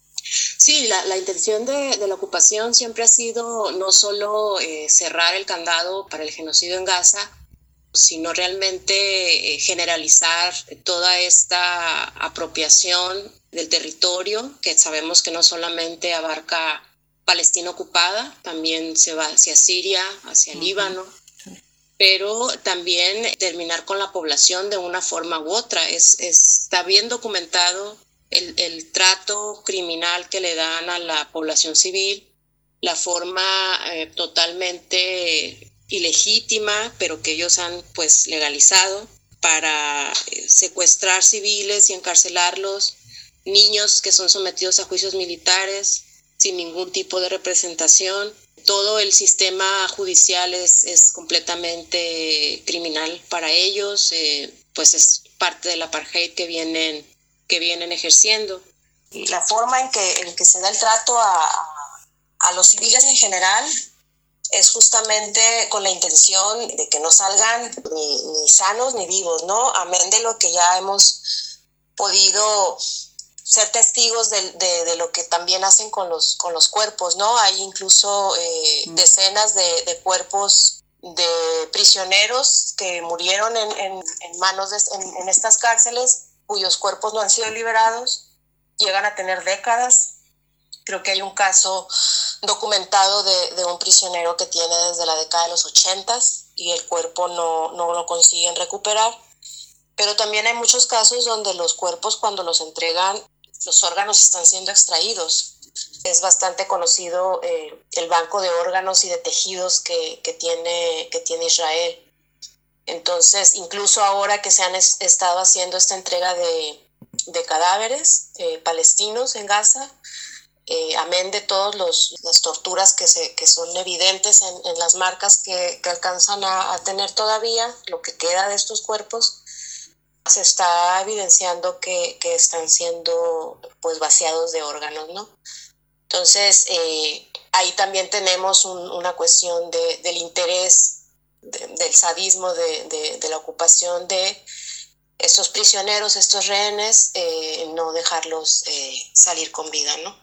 [SPEAKER 14] Sí, la, la intención de, de la ocupación siempre ha sido no solo eh, cerrar el candado para el genocidio en Gaza, sino realmente eh, generalizar toda esta apropiación del territorio, que sabemos que no solamente abarca Palestina ocupada, también se va hacia Siria, hacia uh-huh. Líbano, pero también terminar con la población de una forma u otra. Es, es, está bien documentado el, el trato criminal que le dan a la población civil, la forma eh, totalmente ilegítima, pero que ellos han pues legalizado para eh, secuestrar civiles y encarcelarlos, niños que son sometidos a juicios militares sin ningún tipo de representación. Todo el sistema judicial es, es completamente criminal para ellos, eh, pues es parte del apartheid que vienen, que vienen ejerciendo.
[SPEAKER 15] Y la forma en que, en que se da el trato a, a los civiles en general es justamente con la intención de que no salgan ni, ni sanos ni vivos, ¿no? Amén de lo que ya hemos podido ser testigos de, de, de lo que también hacen con los, con los cuerpos, ¿no? Hay incluso eh, mm. decenas de, de cuerpos de prisioneros que murieron en, en, en manos de en, en estas cárceles, cuyos cuerpos no han sido liberados, llegan a tener décadas. Creo que hay un caso documentado de, de un prisionero que tiene desde la década de los ochentas y el cuerpo no, no lo consiguen recuperar. Pero también hay muchos casos donde los cuerpos, cuando los entregan, los órganos están siendo extraídos. Es bastante conocido eh, el banco de órganos y de tejidos que, que, tiene, que tiene Israel. Entonces, incluso ahora que se han es, estado haciendo esta entrega de, de cadáveres eh, palestinos en Gaza, eh, amén de todas las torturas que, se, que son evidentes en, en las marcas que, que alcanzan a, a tener todavía, lo que queda de estos cuerpos, se está evidenciando que, que están siendo pues vaciados de órganos, ¿no? Entonces, eh, ahí también tenemos un, una cuestión de, del interés, de, del sadismo de, de, de la ocupación de estos prisioneros, estos rehenes, eh, no dejarlos eh, salir con vida, ¿no?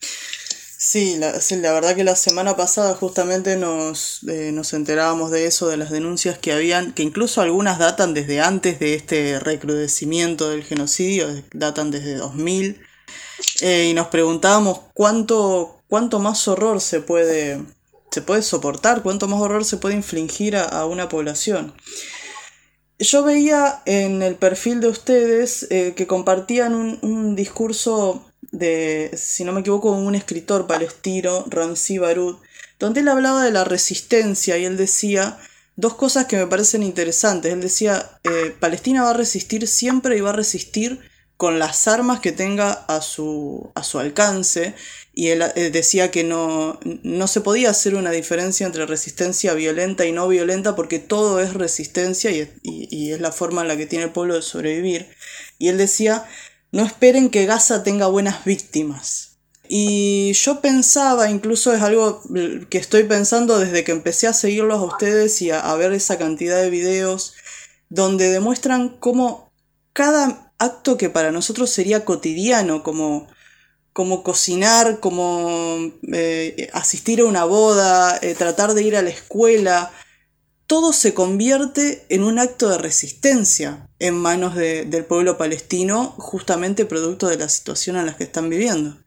[SPEAKER 3] Sí la, sí, la verdad que la semana pasada justamente nos, eh, nos enterábamos de eso, de las denuncias que habían, que incluso algunas datan desde antes de este recrudecimiento del genocidio, datan desde dos mil, eh, y nos preguntábamos cuánto, cuánto más horror se puede, se puede soportar, cuánto más horror se puede infligir a, a una población. Yo veía en el perfil de ustedes eh, que compartían un, un discurso de, si no me equivoco, un escritor palestino, Ramzi Baroud, donde él hablaba de la resistencia y él decía dos cosas que me parecen interesantes. Él decía, eh, Palestina va a resistir siempre y va a resistir con las armas que tenga a su, a su alcance, y él eh, decía que no, no se podía hacer una diferencia entre resistencia violenta y no violenta porque todo es resistencia y, y, y es la forma en la que tiene el pueblo de sobrevivir. Y él decía, no esperen que Gaza tenga buenas víctimas. Y yo pensaba, incluso es algo que estoy pensando desde que empecé a seguirlos a ustedes y a, a ver esa cantidad de videos donde demuestran cómo cada acto que para nosotros sería cotidiano, como, como cocinar, como eh, asistir a una boda, eh, tratar de ir a la escuela, todo se convierte en un acto de resistencia en manos de, del pueblo palestino, justamente producto de la situación en la que están viviendo.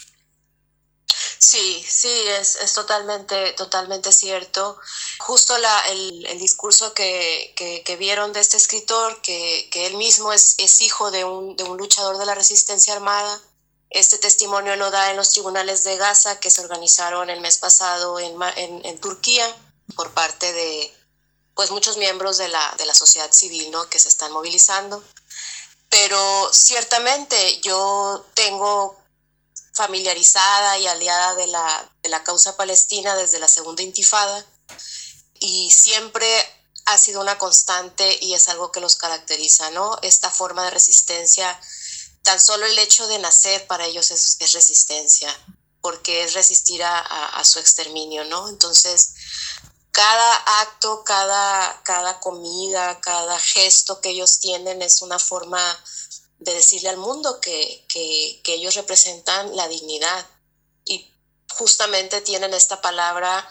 [SPEAKER 15] Sí, sí, es, es totalmente, totalmente cierto. Justo la, el, el discurso que, que, que vieron de este escritor, que, que él mismo es, es hijo de un, de un luchador de la resistencia armada. Este testimonio lo da en los tribunales de Gaza que se organizaron el mes pasado en, en, en Turquía por parte de pues, muchos miembros de la, de la sociedad civil, ¿no?, que se están movilizando. Pero ciertamente yo tengo familiarizada y aliada de la, de la causa palestina desde la segunda intifada, y siempre ha sido una constante y es algo que los caracteriza, ¿no? Esta forma de resistencia, tan solo el hecho de nacer para ellos es, es resistencia, porque es resistir a, a, a su exterminio, ¿no? Entonces, cada acto, cada, cada comida, cada gesto que ellos tienen es una forma de decirle al mundo que, que, que ellos representan la dignidad, y justamente tienen esta palabra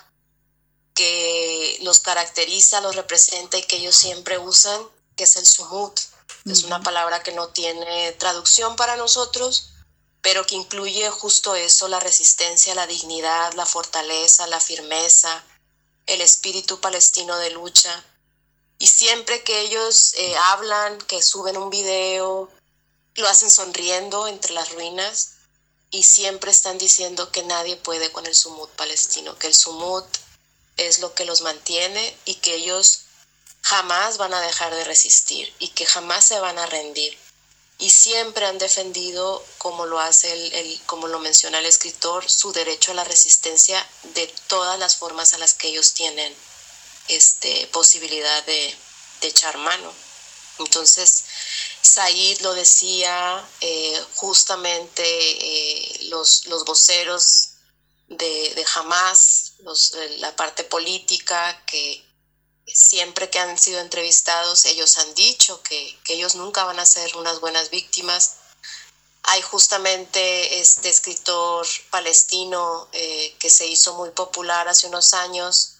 [SPEAKER 15] que los caracteriza, los representa y que ellos siempre usan, que es el sumut. Uh-huh. Es una palabra que no tiene traducción para nosotros, pero que incluye justo eso, la resistencia, la dignidad, la fortaleza, la firmeza, el espíritu palestino de lucha. Y siempre que ellos eh, hablan, que suben un video, lo hacen sonriendo entre las ruinas, y siempre están diciendo que nadie puede con el sumut palestino, que el sumut es lo que los mantiene y que ellos jamás van a dejar de resistir y que jamás se van a rendir. Y siempre han defendido, como lo hace el, el, como lo menciona el escritor, su derecho a la resistencia de todas las formas a las que ellos tienen este, posibilidad de, de echar mano. Entonces, Said lo decía, eh, justamente eh, los, los voceros de, de Hamas, los, la parte política, que siempre que han sido entrevistados ellos han dicho que, que ellos nunca van a ser unas buenas víctimas. Hay justamente este escritor palestino eh, que se hizo muy popular hace unos años,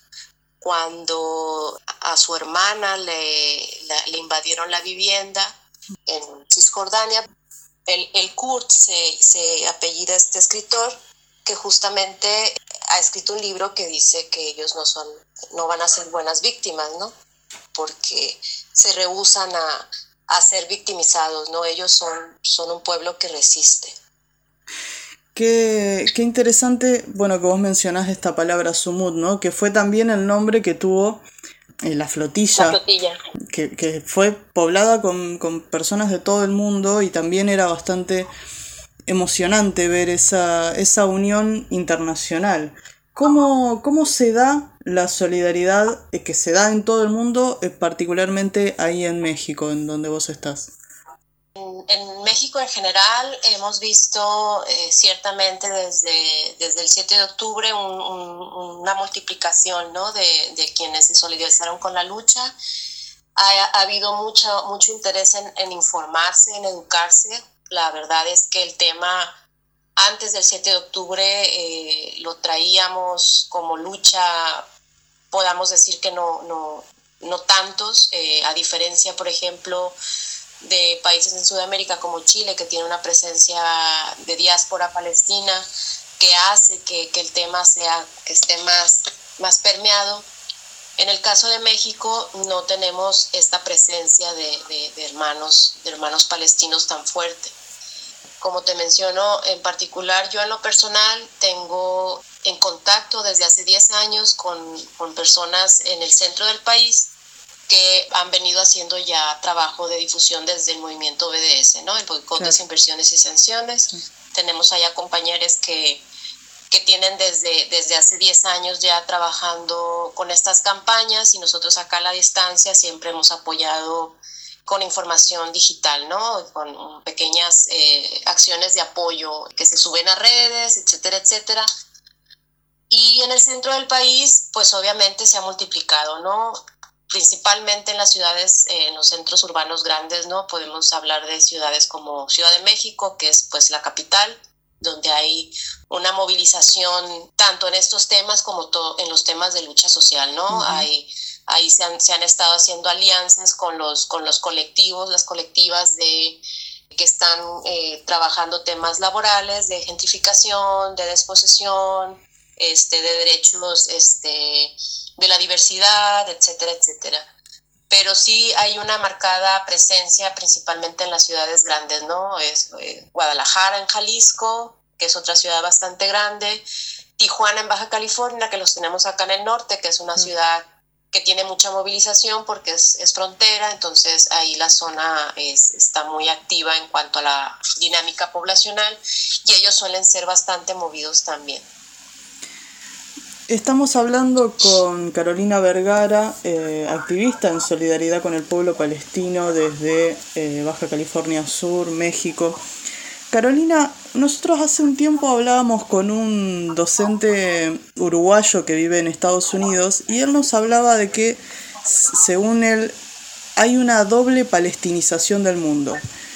[SPEAKER 15] cuando a su hermana le, la, le invadieron la vivienda en Cisjordania. El, el Kurt se, se apellida este escritor, que justamente ha escrito un libro que dice que ellos no son, no van a ser buenas víctimas, ¿no? Porque se rehúsan a, a ser victimizados, ¿no? Ellos son, son un pueblo que resiste.
[SPEAKER 3] Qué, qué interesante, bueno, que vos mencionás esta palabra sumut, ¿no? Que fue también el nombre que tuvo eh, la flotilla,
[SPEAKER 15] la flotilla.
[SPEAKER 3] Que, que fue poblada con, con personas de todo el mundo, y también era bastante emocionante ver esa, esa unión internacional. ¿Cómo, cómo se da la solidaridad que se da en todo el mundo, particularmente ahí en México, en donde vos estás?
[SPEAKER 15] En México en general hemos visto eh, ciertamente desde, desde el siete de octubre un, un, una multiplicación, ¿no?, de, de quienes se solidarizaron con la lucha. Ha, ha habido mucho, mucho interés en, en informarse, en educarse. La verdad es que el tema antes del siete de octubre eh, lo traíamos como lucha, podamos decir que no, no, no tantos, eh, a diferencia, por ejemplo, de países en Sudamérica como Chile, que tiene una presencia de diáspora palestina que hace que, que el tema sea, esté más, más permeado. En el caso de México no tenemos esta presencia de, de, de, hermanos, de hermanos palestinos tan fuerte. Como te menciono, en particular yo en lo personal tengo en contacto desde hace diez años con, con personas en el centro del país que han venido haciendo ya trabajo de difusión desde el movimiento B D S, ¿no? El boicot, claro, desinversiones y sanciones. Sí. Tenemos allá compañeros que, que tienen desde, desde hace diez años ya trabajando con estas campañas, y nosotros acá a la distancia siempre hemos apoyado con información digital, ¿no? Con pequeñas eh, acciones de apoyo que se suben a redes, etcétera, etcétera. Y en el centro del país, pues obviamente se ha multiplicado, ¿no? Principalmente en las ciudades, eh, en los centros urbanos grandes, ¿no? Podemos hablar de ciudades como Ciudad de México, que es pues la capital, donde hay una movilización tanto en estos temas como to- en los temas de lucha social, ¿no? Uh-huh. Hay,
[SPEAKER 14] Ahí se han, se han estado haciendo alianzas con los, con los colectivos, las colectivas de, que están eh, trabajando temas laborales, de gentrificación, de desposesión, este, de derechos este, de la diversidad, etcétera, etcétera. Pero sí hay una marcada presencia principalmente en las ciudades grandes, ¿no? Es eh, Guadalajara en Jalisco, que es otra ciudad bastante grande, Tijuana en Baja California, que los tenemos acá en el norte, que es una ciudad que tiene mucha movilización porque es, es frontera, entonces ahí la zona es, está muy activa en cuanto a la dinámica poblacional y ellos suelen ser bastante movidos también.
[SPEAKER 3] Estamos hablando con Carolina Vergara, eh, activista en solidaridad con el pueblo palestino desde eh, Baja California Sur, México. Carolina, nosotros hace un tiempo hablábamos con un docente uruguayo que vive en Estados Unidos y él nos hablaba de que, según él, hay una doble palestinización del mundo.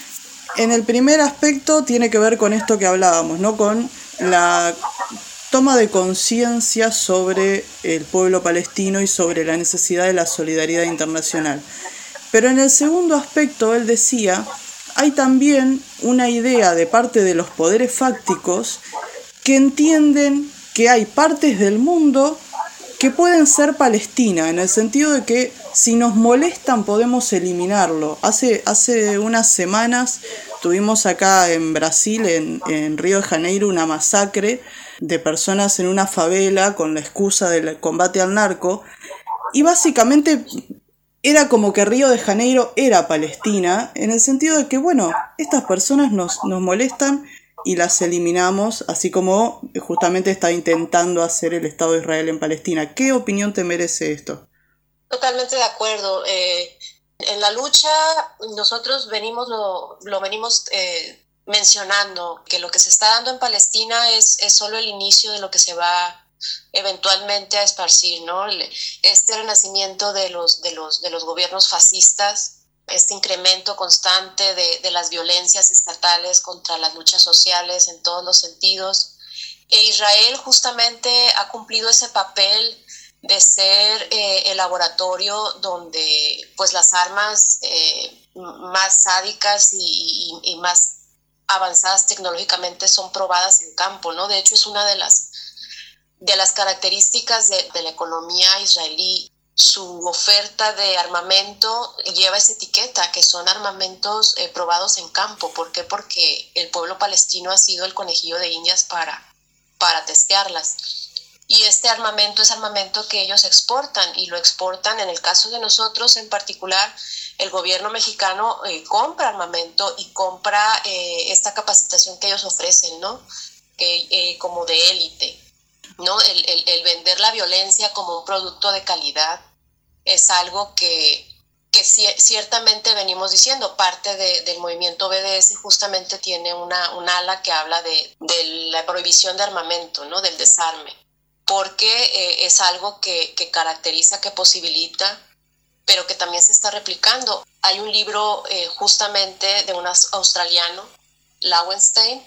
[SPEAKER 3] En el primer aspecto tiene que ver con esto que hablábamos, ¿no? Con la toma de conciencia sobre el pueblo palestino y sobre la necesidad de la solidaridad internacional. Pero en el segundo aspecto, él decía, hay también una idea de parte de los poderes fácticos que entienden que hay partes del mundo que pueden ser Palestina, en el sentido de que si nos molestan podemos eliminarlo. Hace, hace unas semanas tuvimos acá en Brasil, en, en Río de Janeiro, una masacre de personas en una favela con la excusa del combate al narco, y básicamente era como que Río de Janeiro era Palestina, en el sentido de que, bueno, estas personas nos, nos molestan y las eliminamos, así como justamente está intentando hacer el Estado de Israel en Palestina. ¿Qué opinión te merece esto?
[SPEAKER 14] Totalmente de acuerdo. Eh, en la lucha nosotros venimos, lo, lo venimos eh, mencionando, que lo que se está dando en Palestina es, es solo el inicio de lo que se va eventualmente a esparcir, ¿no? Este renacimiento de los, de los, de los gobiernos fascistas, este incremento constante de, de las violencias estatales contra las luchas sociales en todos los sentidos. E Israel justamente ha cumplido ese papel de ser eh, el laboratorio donde pues las armas eh, más sádicas y, y, y más avanzadas tecnológicamente son probadas en campo, ¿no? De hecho, es una de las de las características de, de la economía israelí. Su oferta de armamento lleva esa etiqueta, que son armamentos eh, probados en campo. ¿Por qué? Porque el pueblo palestino ha sido el conejillo de indias para, para testearlas. Y este armamento es armamento que ellos exportan, y lo exportan, en el caso de nosotros en particular, el gobierno mexicano eh, compra armamento y compra eh, esta capacitación que ellos ofrecen, ¿no? Que, eh, como de élite. ¿No? El, el, el vender la violencia como un producto de calidad es algo que, que ci- ciertamente venimos diciendo. Parte de, del movimiento B D S justamente tiene una, una ala que habla de, de la prohibición de armamento, ¿no? Del desarme, porque eh, es algo que, que caracteriza, que posibilita, pero que también se está replicando. Hay un libro eh, justamente de un australiano, Lowenstein,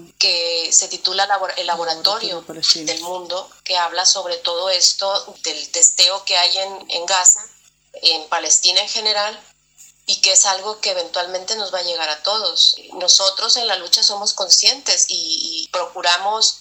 [SPEAKER 14] que se titula El Laboratorio del Mundo, que habla sobre todo esto del testeo que hay en, en Gaza, en Palestina en general, y que es algo que eventualmente nos va a llegar a todos. Nosotros en la lucha somos conscientes y, y procuramos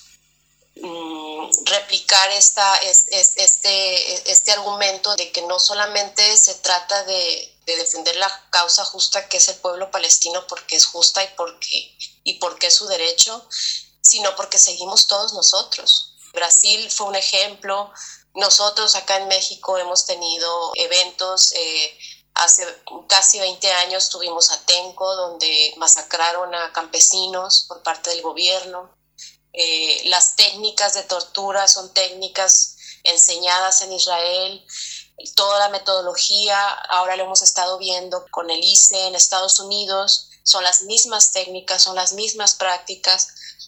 [SPEAKER 14] mm, replicar esta, es, es, este, este argumento de que no solamente se trata de de defender la causa justa que es el pueblo palestino, porque es justa y porque, y porque es su derecho, sino porque seguimos todos nosotros. Brasil fue un ejemplo. Nosotros acá en México hemos tenido eventos. Eh, hace casi veinte años tuvimos Atenco, donde masacraron a campesinos por parte del gobierno. Eh, las técnicas de tortura son técnicas enseñadas en Israel. Toda la metodología, ahora lo hemos estado viendo con el I C E en Estados Unidos, son las mismas técnicas, son las mismas prácticas,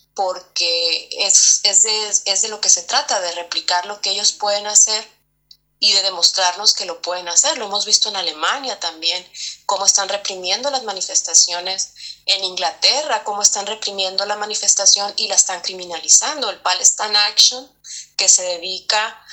[SPEAKER 14] porque es, es, de, es de lo que se trata, de replicar lo que ellos pueden hacer y de demostrarnos que lo pueden hacer. Lo hemos visto en Alemania también, cómo están reprimiendo las manifestaciones, en Inglaterra, cómo están reprimiendo la manifestación y la están criminalizando. El Palestine Action, que se dedica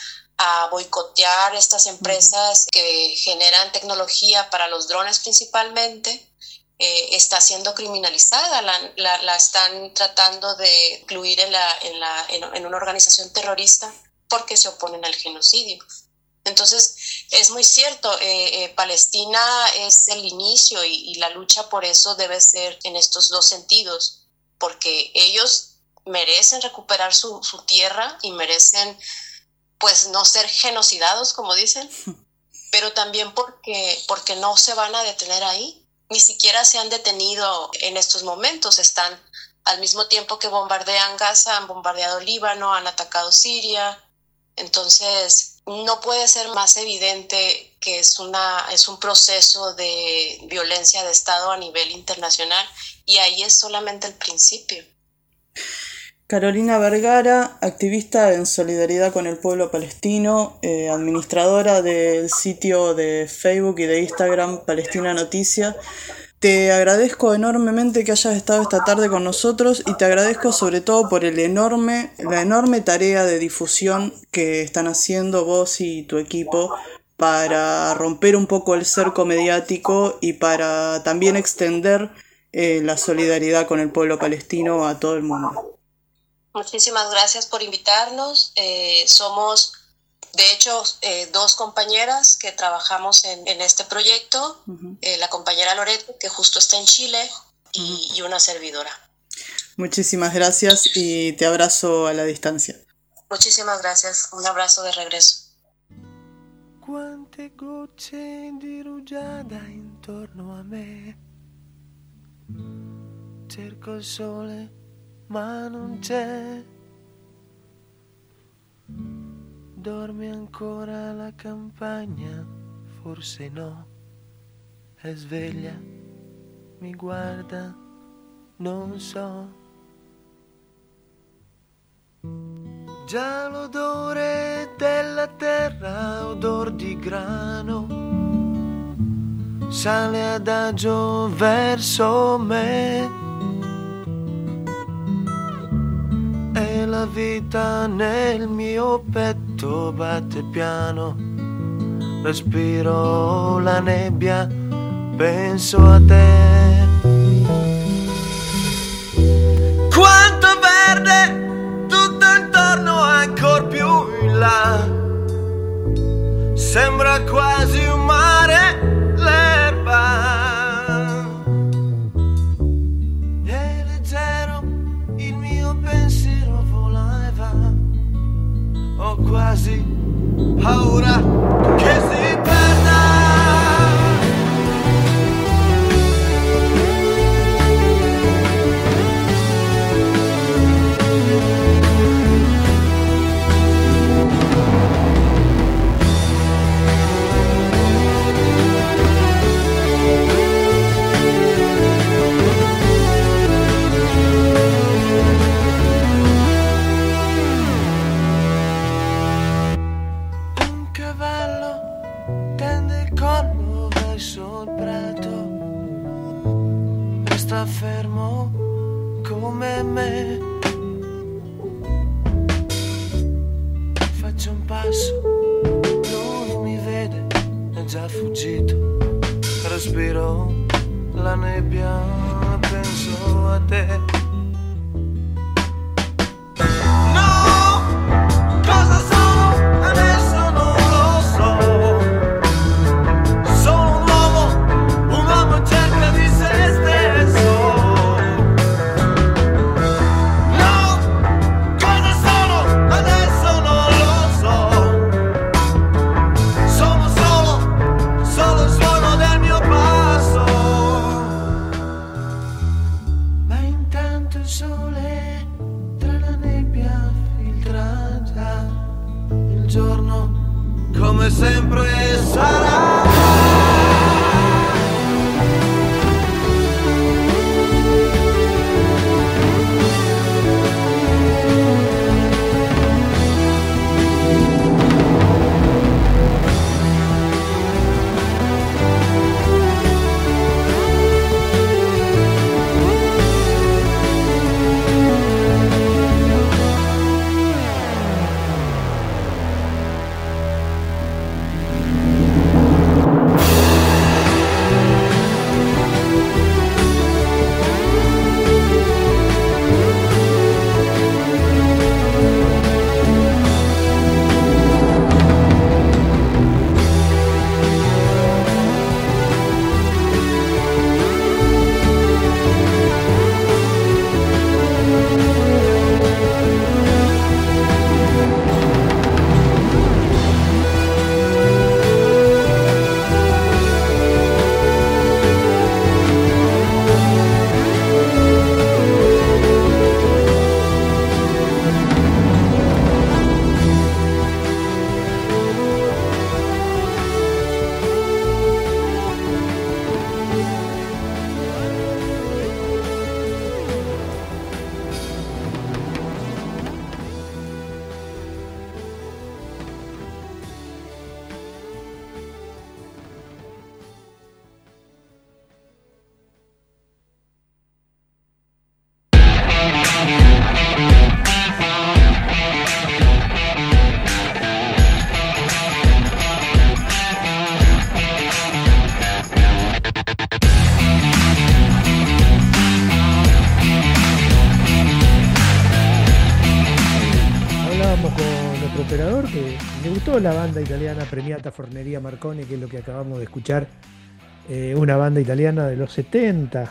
[SPEAKER 14] a boicotear estas empresas que generan tecnología para los drones principalmente, eh, está siendo criminalizada, la, la, la están tratando de incluir en, la, en, la, en, en una organización terrorista porque se oponen al genocidio. Entonces, es muy cierto, eh, eh, Palestina es el inicio y, y la lucha por eso debe ser en estos dos sentidos, porque ellos merecen recuperar su, su tierra y merecen, pues, no ser genocidados, como dicen, pero también porque, porque no se van a detener ahí, ni siquiera se han detenido en estos momentos, están al mismo tiempo que bombardean Gaza, han bombardeado Líbano, han atacado Siria. Entonces, no puede ser más evidente que es, una, es un proceso de violencia de Estado a nivel internacional, y ahí es solamente el principio.
[SPEAKER 3] Carolina Vergara, activista en solidaridad con el pueblo palestino, eh, administradora del sitio de Facebook y de Instagram Palestina Noticia. Te agradezco enormemente que hayas estado esta tarde con nosotros y te agradezco sobre todo por el enorme, la enorme tarea de difusión que están haciendo vos y tu equipo para romper un poco el cerco mediático y para también extender eh, la solidaridad con el pueblo palestino a todo el mundo.
[SPEAKER 14] Muchísimas gracias por invitarnos. Eh, somos, de hecho, eh, dos compañeras que trabajamos en, en este proyecto, uh-huh. eh, la compañera Loreto, que justo está en Chile, y, uh-huh. y una servidora.
[SPEAKER 3] Muchísimas gracias y te abrazo a la distancia.
[SPEAKER 14] Muchísimas gracias, un abrazo de regreso.
[SPEAKER 13] Quante gocce di rugiada intorno a me, cerco il sole ma non c'è. Dorme ancora la campagna? Forse no. È sveglia, mi guarda, non so. Già l'odore della terra, odor di grano, sale adagio verso me. E la vita nel mio petto batte piano, respiro la nebbia, penso a te. Quanto verde tutto intorno, ancor più in là, sembra quasi un mare l'erba. È leggero il mio pensiero, vola e va. Ho quasi paura che si perda. Sta fermo come me, faccio un passo, lui mi vede, è già fuggito, respiro la nebbia, penso a te. Come sempre sarà.
[SPEAKER 2] operador que le gustó la banda italiana Premiata Forneria Marconi, que es lo que acabamos de escuchar. Eh, una banda italiana de los setenta.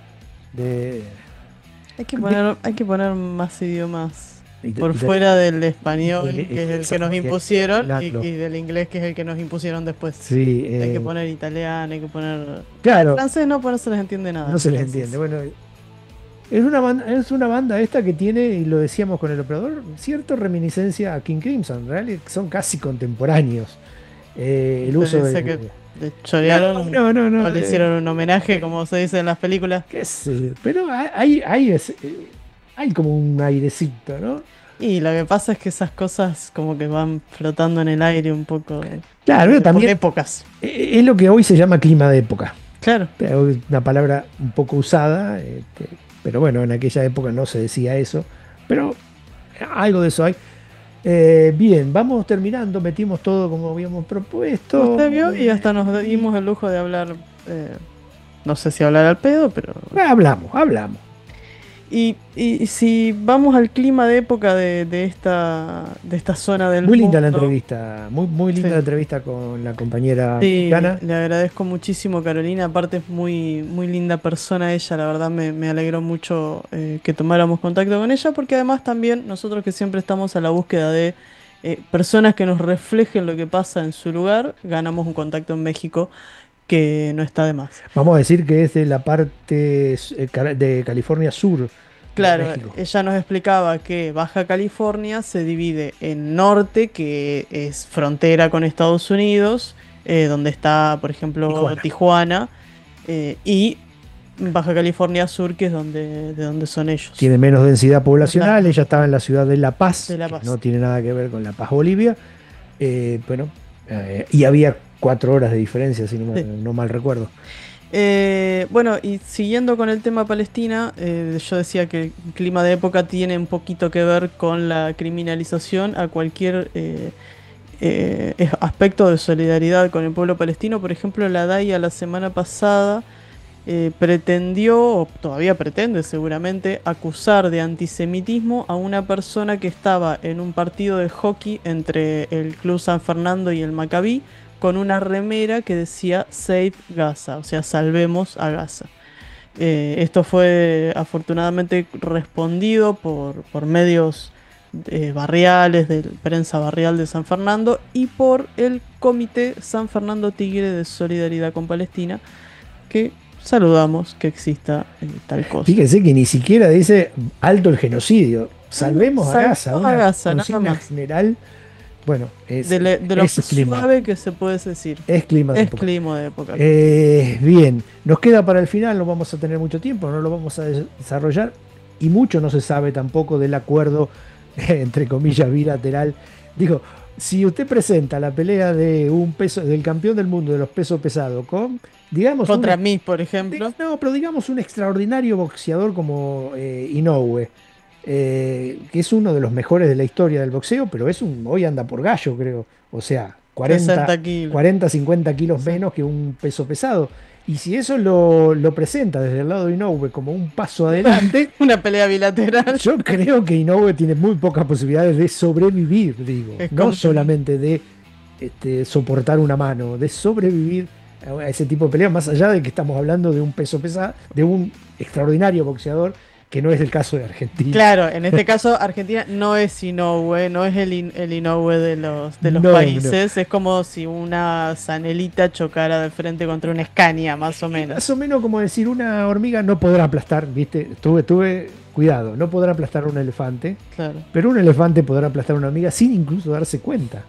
[SPEAKER 2] De,
[SPEAKER 3] hay, que poner, hay que poner más idiomas
[SPEAKER 2] y de,
[SPEAKER 3] por
[SPEAKER 2] y de,
[SPEAKER 3] fuera del español,
[SPEAKER 2] y de,
[SPEAKER 3] que es el que nos impusieron,
[SPEAKER 2] claro.
[SPEAKER 3] y, y del inglés, que es el que nos impusieron después.
[SPEAKER 2] Sí, eh,
[SPEAKER 3] hay que poner italiano, hay que poner...
[SPEAKER 2] Claro.
[SPEAKER 3] Francés no, pues no se les entiende nada.
[SPEAKER 2] No se les entiende. Bueno, es una banda, es una banda esta que tiene, y lo decíamos con el operador, cierta reminiscencia a King Crimson. En realidad son casi contemporáneos. Eh, el uso de...
[SPEAKER 3] Que le chorearon,
[SPEAKER 2] no, no, no,
[SPEAKER 3] o le
[SPEAKER 2] eh,
[SPEAKER 3] hicieron un homenaje, como se dice en las películas.
[SPEAKER 2] Qué sé, pero hay, hay, hay como un airecito, ¿no?
[SPEAKER 3] Y lo que pasa es que esas cosas como que van flotando en el aire un poco.
[SPEAKER 2] Claro,
[SPEAKER 3] de,
[SPEAKER 2] también
[SPEAKER 3] épocas.
[SPEAKER 2] Es lo que hoy se llama clima de época.
[SPEAKER 3] Claro.
[SPEAKER 2] Una palabra un poco usada, este, pero bueno, en aquella época no se decía eso. Pero algo de eso hay. Eh, bien, vamos terminando, metimos todo como habíamos propuesto.
[SPEAKER 3] Usted vio y hasta nos dimos el lujo de hablar, eh, no sé si hablar al pedo, pero...
[SPEAKER 2] Hablamos, hablamos.
[SPEAKER 3] Y, y, y si vamos al clima de época de, de, esta, de esta zona del
[SPEAKER 2] Muy linda
[SPEAKER 3] mundo,
[SPEAKER 2] la entrevista, muy, muy linda sí. la entrevista con la compañera
[SPEAKER 3] sí,
[SPEAKER 2] mexicana.
[SPEAKER 3] Le agradezco muchísimo, Carolina, aparte es muy, muy linda persona ella, la verdad me, me alegró mucho eh, que tomáramos contacto con ella, porque además también nosotros que siempre estamos a la búsqueda de eh, personas que nos reflejen lo que pasa en su lugar, ganamos un contacto en México que no está de más.
[SPEAKER 2] Vamos a decir que es de la parte de California Sur.
[SPEAKER 3] Claro, ella nos explicaba que Baja California se divide en norte, que es frontera con Estados Unidos, eh, donde está, por ejemplo, Tijuana, Tijuana eh, y Baja California Sur, que es donde, de donde son ellos.
[SPEAKER 2] Tiene menos densidad poblacional, ella estaba en la ciudad de La Paz,
[SPEAKER 3] de La Paz.
[SPEAKER 2] Que no tiene nada que ver con La Paz, Bolivia, eh, bueno, eh, y había cuatro horas de diferencia, si no, sí. no mal recuerdo.
[SPEAKER 3] Eh, bueno, y siguiendo con el tema Palestina, eh, yo decía que el clima de época tiene un poquito que ver con la criminalización a cualquier eh, eh, aspecto de solidaridad con el pueblo palestino. Por ejemplo, la D A I A la semana pasada eh, pretendió, o todavía pretende seguramente, acusar de antisemitismo a una persona que estaba en un partido de hockey entre el Club San Fernando y el Maccabi, con una remera que decía Save Gaza, o sea, salvemos a Gaza. Eh, esto fue afortunadamente respondido por, por medios eh, barriales, de prensa barrial de San Fernando, y por el Comité San Fernando Tigre de Solidaridad con Palestina, que saludamos que exista eh, tal cosa.
[SPEAKER 2] Fíjense que ni siquiera dice alto el genocidio, salvemos a Gaza,
[SPEAKER 3] a Gaza, nada más.
[SPEAKER 2] General. Bueno, es,
[SPEAKER 3] de, le, de lo
[SPEAKER 2] es
[SPEAKER 3] suave que se puede decir.
[SPEAKER 2] Es clima de
[SPEAKER 3] es
[SPEAKER 2] época.
[SPEAKER 3] Clima de época.
[SPEAKER 2] Eh, bien, nos queda para el final, no vamos a tener mucho tiempo, no lo vamos a desarrollar, y mucho no se sabe tampoco del acuerdo, entre comillas, bilateral. Digo, si usted presenta la pelea de un peso, del campeón del mundo de los pesos pesados con, digamos...
[SPEAKER 3] Contra
[SPEAKER 2] un,
[SPEAKER 3] mí, por ejemplo.
[SPEAKER 2] No, pero digamos un extraordinario boxeador como eh, Inoue, Eh, que es uno de los mejores de la historia del boxeo, pero es un hoy anda por gallo, creo. O sea, cuarenta, cincuenta kilos sí. menos que un peso pesado. Y si eso lo, lo presenta desde el lado de Inoue como un paso adelante...
[SPEAKER 3] Una pelea bilateral.
[SPEAKER 2] Yo creo que Inoue tiene muy pocas posibilidades de sobrevivir, digo. Es no solamente de este, soportar una mano, de sobrevivir a ese tipo de peleas, más allá de que estamos hablando de un peso pesado, de un extraordinario boxeador, que no es el caso de Argentina.
[SPEAKER 3] Claro, en este caso Argentina no es Inoue, no es el, in, el Inoue de los, de los
[SPEAKER 2] no,
[SPEAKER 3] países,
[SPEAKER 2] no.
[SPEAKER 3] Es como si una Zanelita chocara de frente contra una Scania, más o menos.
[SPEAKER 2] Más o menos como decir, una hormiga no podrá aplastar, ¿viste? Tuve, tuve cuidado, no podrá aplastar a un elefante,
[SPEAKER 3] claro.
[SPEAKER 2] Pero un elefante podrá aplastar a una hormiga sin incluso darse cuenta.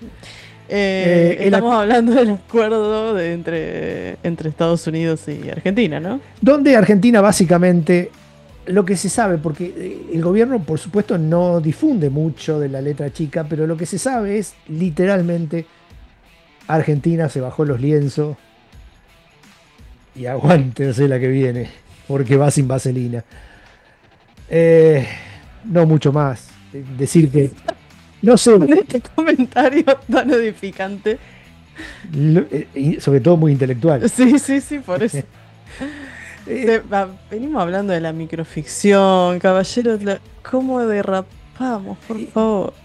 [SPEAKER 3] Eh, eh, estamos el, hablando del acuerdo de entre, entre Estados Unidos y Argentina, ¿no?
[SPEAKER 2] Donde Argentina básicamente... Lo que se sabe, porque el gobierno por supuesto no difunde mucho de la letra chica, pero lo que se sabe es literalmente Argentina se bajó los lienzos y aguántense la que viene, porque va sin vaselina. Eh, no mucho más. Decir que... No sé.
[SPEAKER 3] Este comentario tan edificante.
[SPEAKER 2] Lo, eh, sobre todo muy intelectual.
[SPEAKER 3] Sí, sí, sí, por eso. Eh, venimos hablando de la microficción, caballeros. La, ¿Cómo derrapamos, por favor?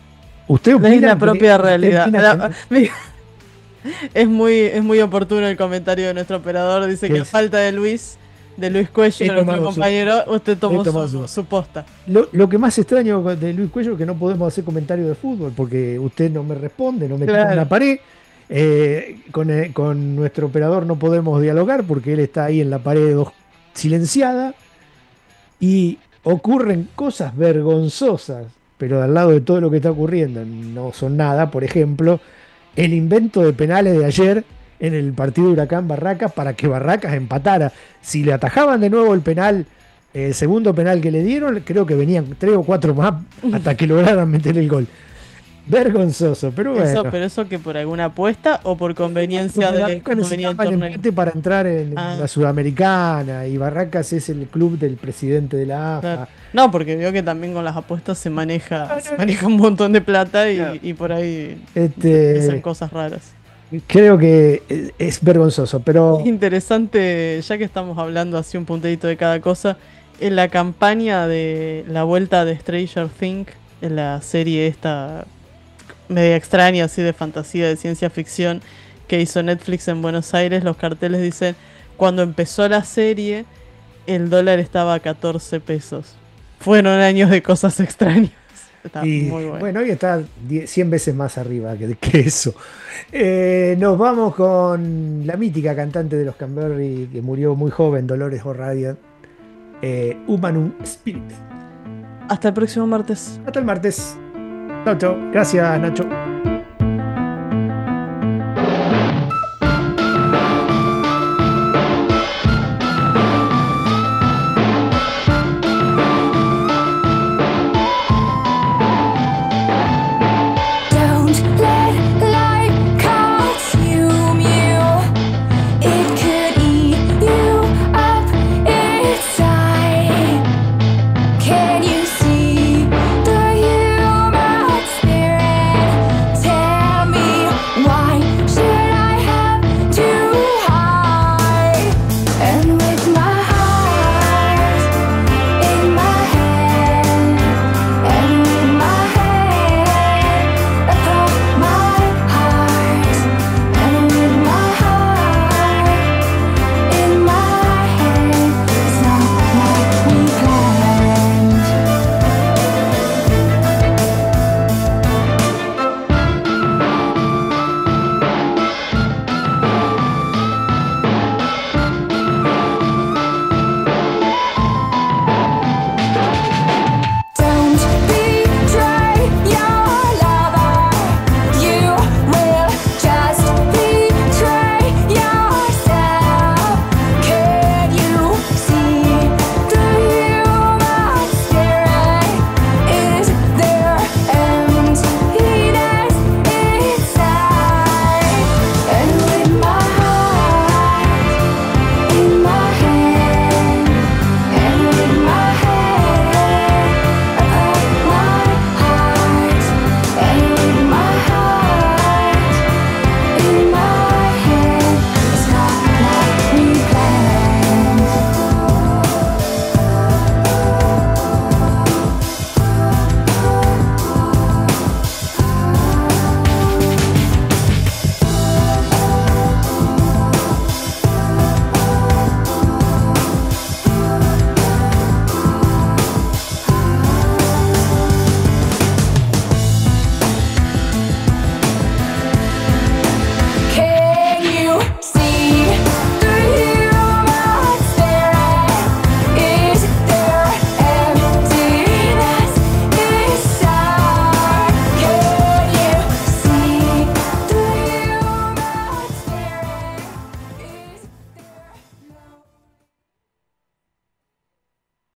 [SPEAKER 2] Usted opina
[SPEAKER 3] es la
[SPEAKER 2] que-
[SPEAKER 3] propia
[SPEAKER 2] usted
[SPEAKER 3] realidad.
[SPEAKER 2] opina
[SPEAKER 3] La-
[SPEAKER 2] que-
[SPEAKER 3] es muy es muy oportuno el comentario de nuestro operador. Dice
[SPEAKER 2] ¿Qué
[SPEAKER 3] que a
[SPEAKER 2] es?
[SPEAKER 3] falta de Luis, de Luis Cuello,
[SPEAKER 2] He
[SPEAKER 3] nuestro
[SPEAKER 2] tomado su-
[SPEAKER 3] compañero, usted tomó
[SPEAKER 2] he tomado
[SPEAKER 3] su,
[SPEAKER 2] su-
[SPEAKER 3] su posta.
[SPEAKER 2] Lo, lo que más extraño de Luis Cuello es que no podemos hacer comentarios de fútbol porque usted no me responde, no me tira
[SPEAKER 3] Claro.
[SPEAKER 2] en la pared. Eh, con, eh, con nuestro operador no podemos dialogar porque él está ahí en la pared dos- silenciada y ocurren cosas vergonzosas, pero al lado de todo lo que está ocurriendo no son nada. Por ejemplo, el invento de penales de ayer en el partido de Huracán Barracas para que Barracas empatara. Si le atajaban de nuevo el penal, el segundo penal que le dieron, creo que venían tres o cuatro más hasta que lograran meter el gol. Vergonzoso, pero bueno.
[SPEAKER 3] Eso, pero eso que por alguna apuesta o por conveniencia de
[SPEAKER 2] Barracas necesitaba el empate para entrar en
[SPEAKER 3] Ah.
[SPEAKER 2] la Sudamericana y Barracas es el club del presidente de la A F A.
[SPEAKER 3] Claro. No, porque veo que también con las apuestas se maneja, se maneja un montón de plata y, y por ahí
[SPEAKER 2] Este-
[SPEAKER 3] hacen cosas raras.
[SPEAKER 2] Creo que es- es vergonzoso, pero
[SPEAKER 3] Interesante, ya que estamos hablando así un puntito de cada cosa, en la campaña de la vuelta de Stranger Things, en la serie esta media extraña, así de fantasía, de ciencia ficción, que hizo Netflix en Buenos Aires, los carteles dicen, cuando empezó la serie, el dólar estaba a catorce pesos. Fueron años de cosas extrañas. Está
[SPEAKER 2] y,
[SPEAKER 3] muy bueno.
[SPEAKER 2] bueno, hoy está die- cien veces más arriba que, que eso. Eh, nos vamos con la mítica cantante de los Canberry que murió muy joven, Dolores O'Riordan, eh, Humanum Spirit.
[SPEAKER 3] Hasta el próximo martes.
[SPEAKER 2] Hasta el martes. Chao, chao. Gracias, Nacho.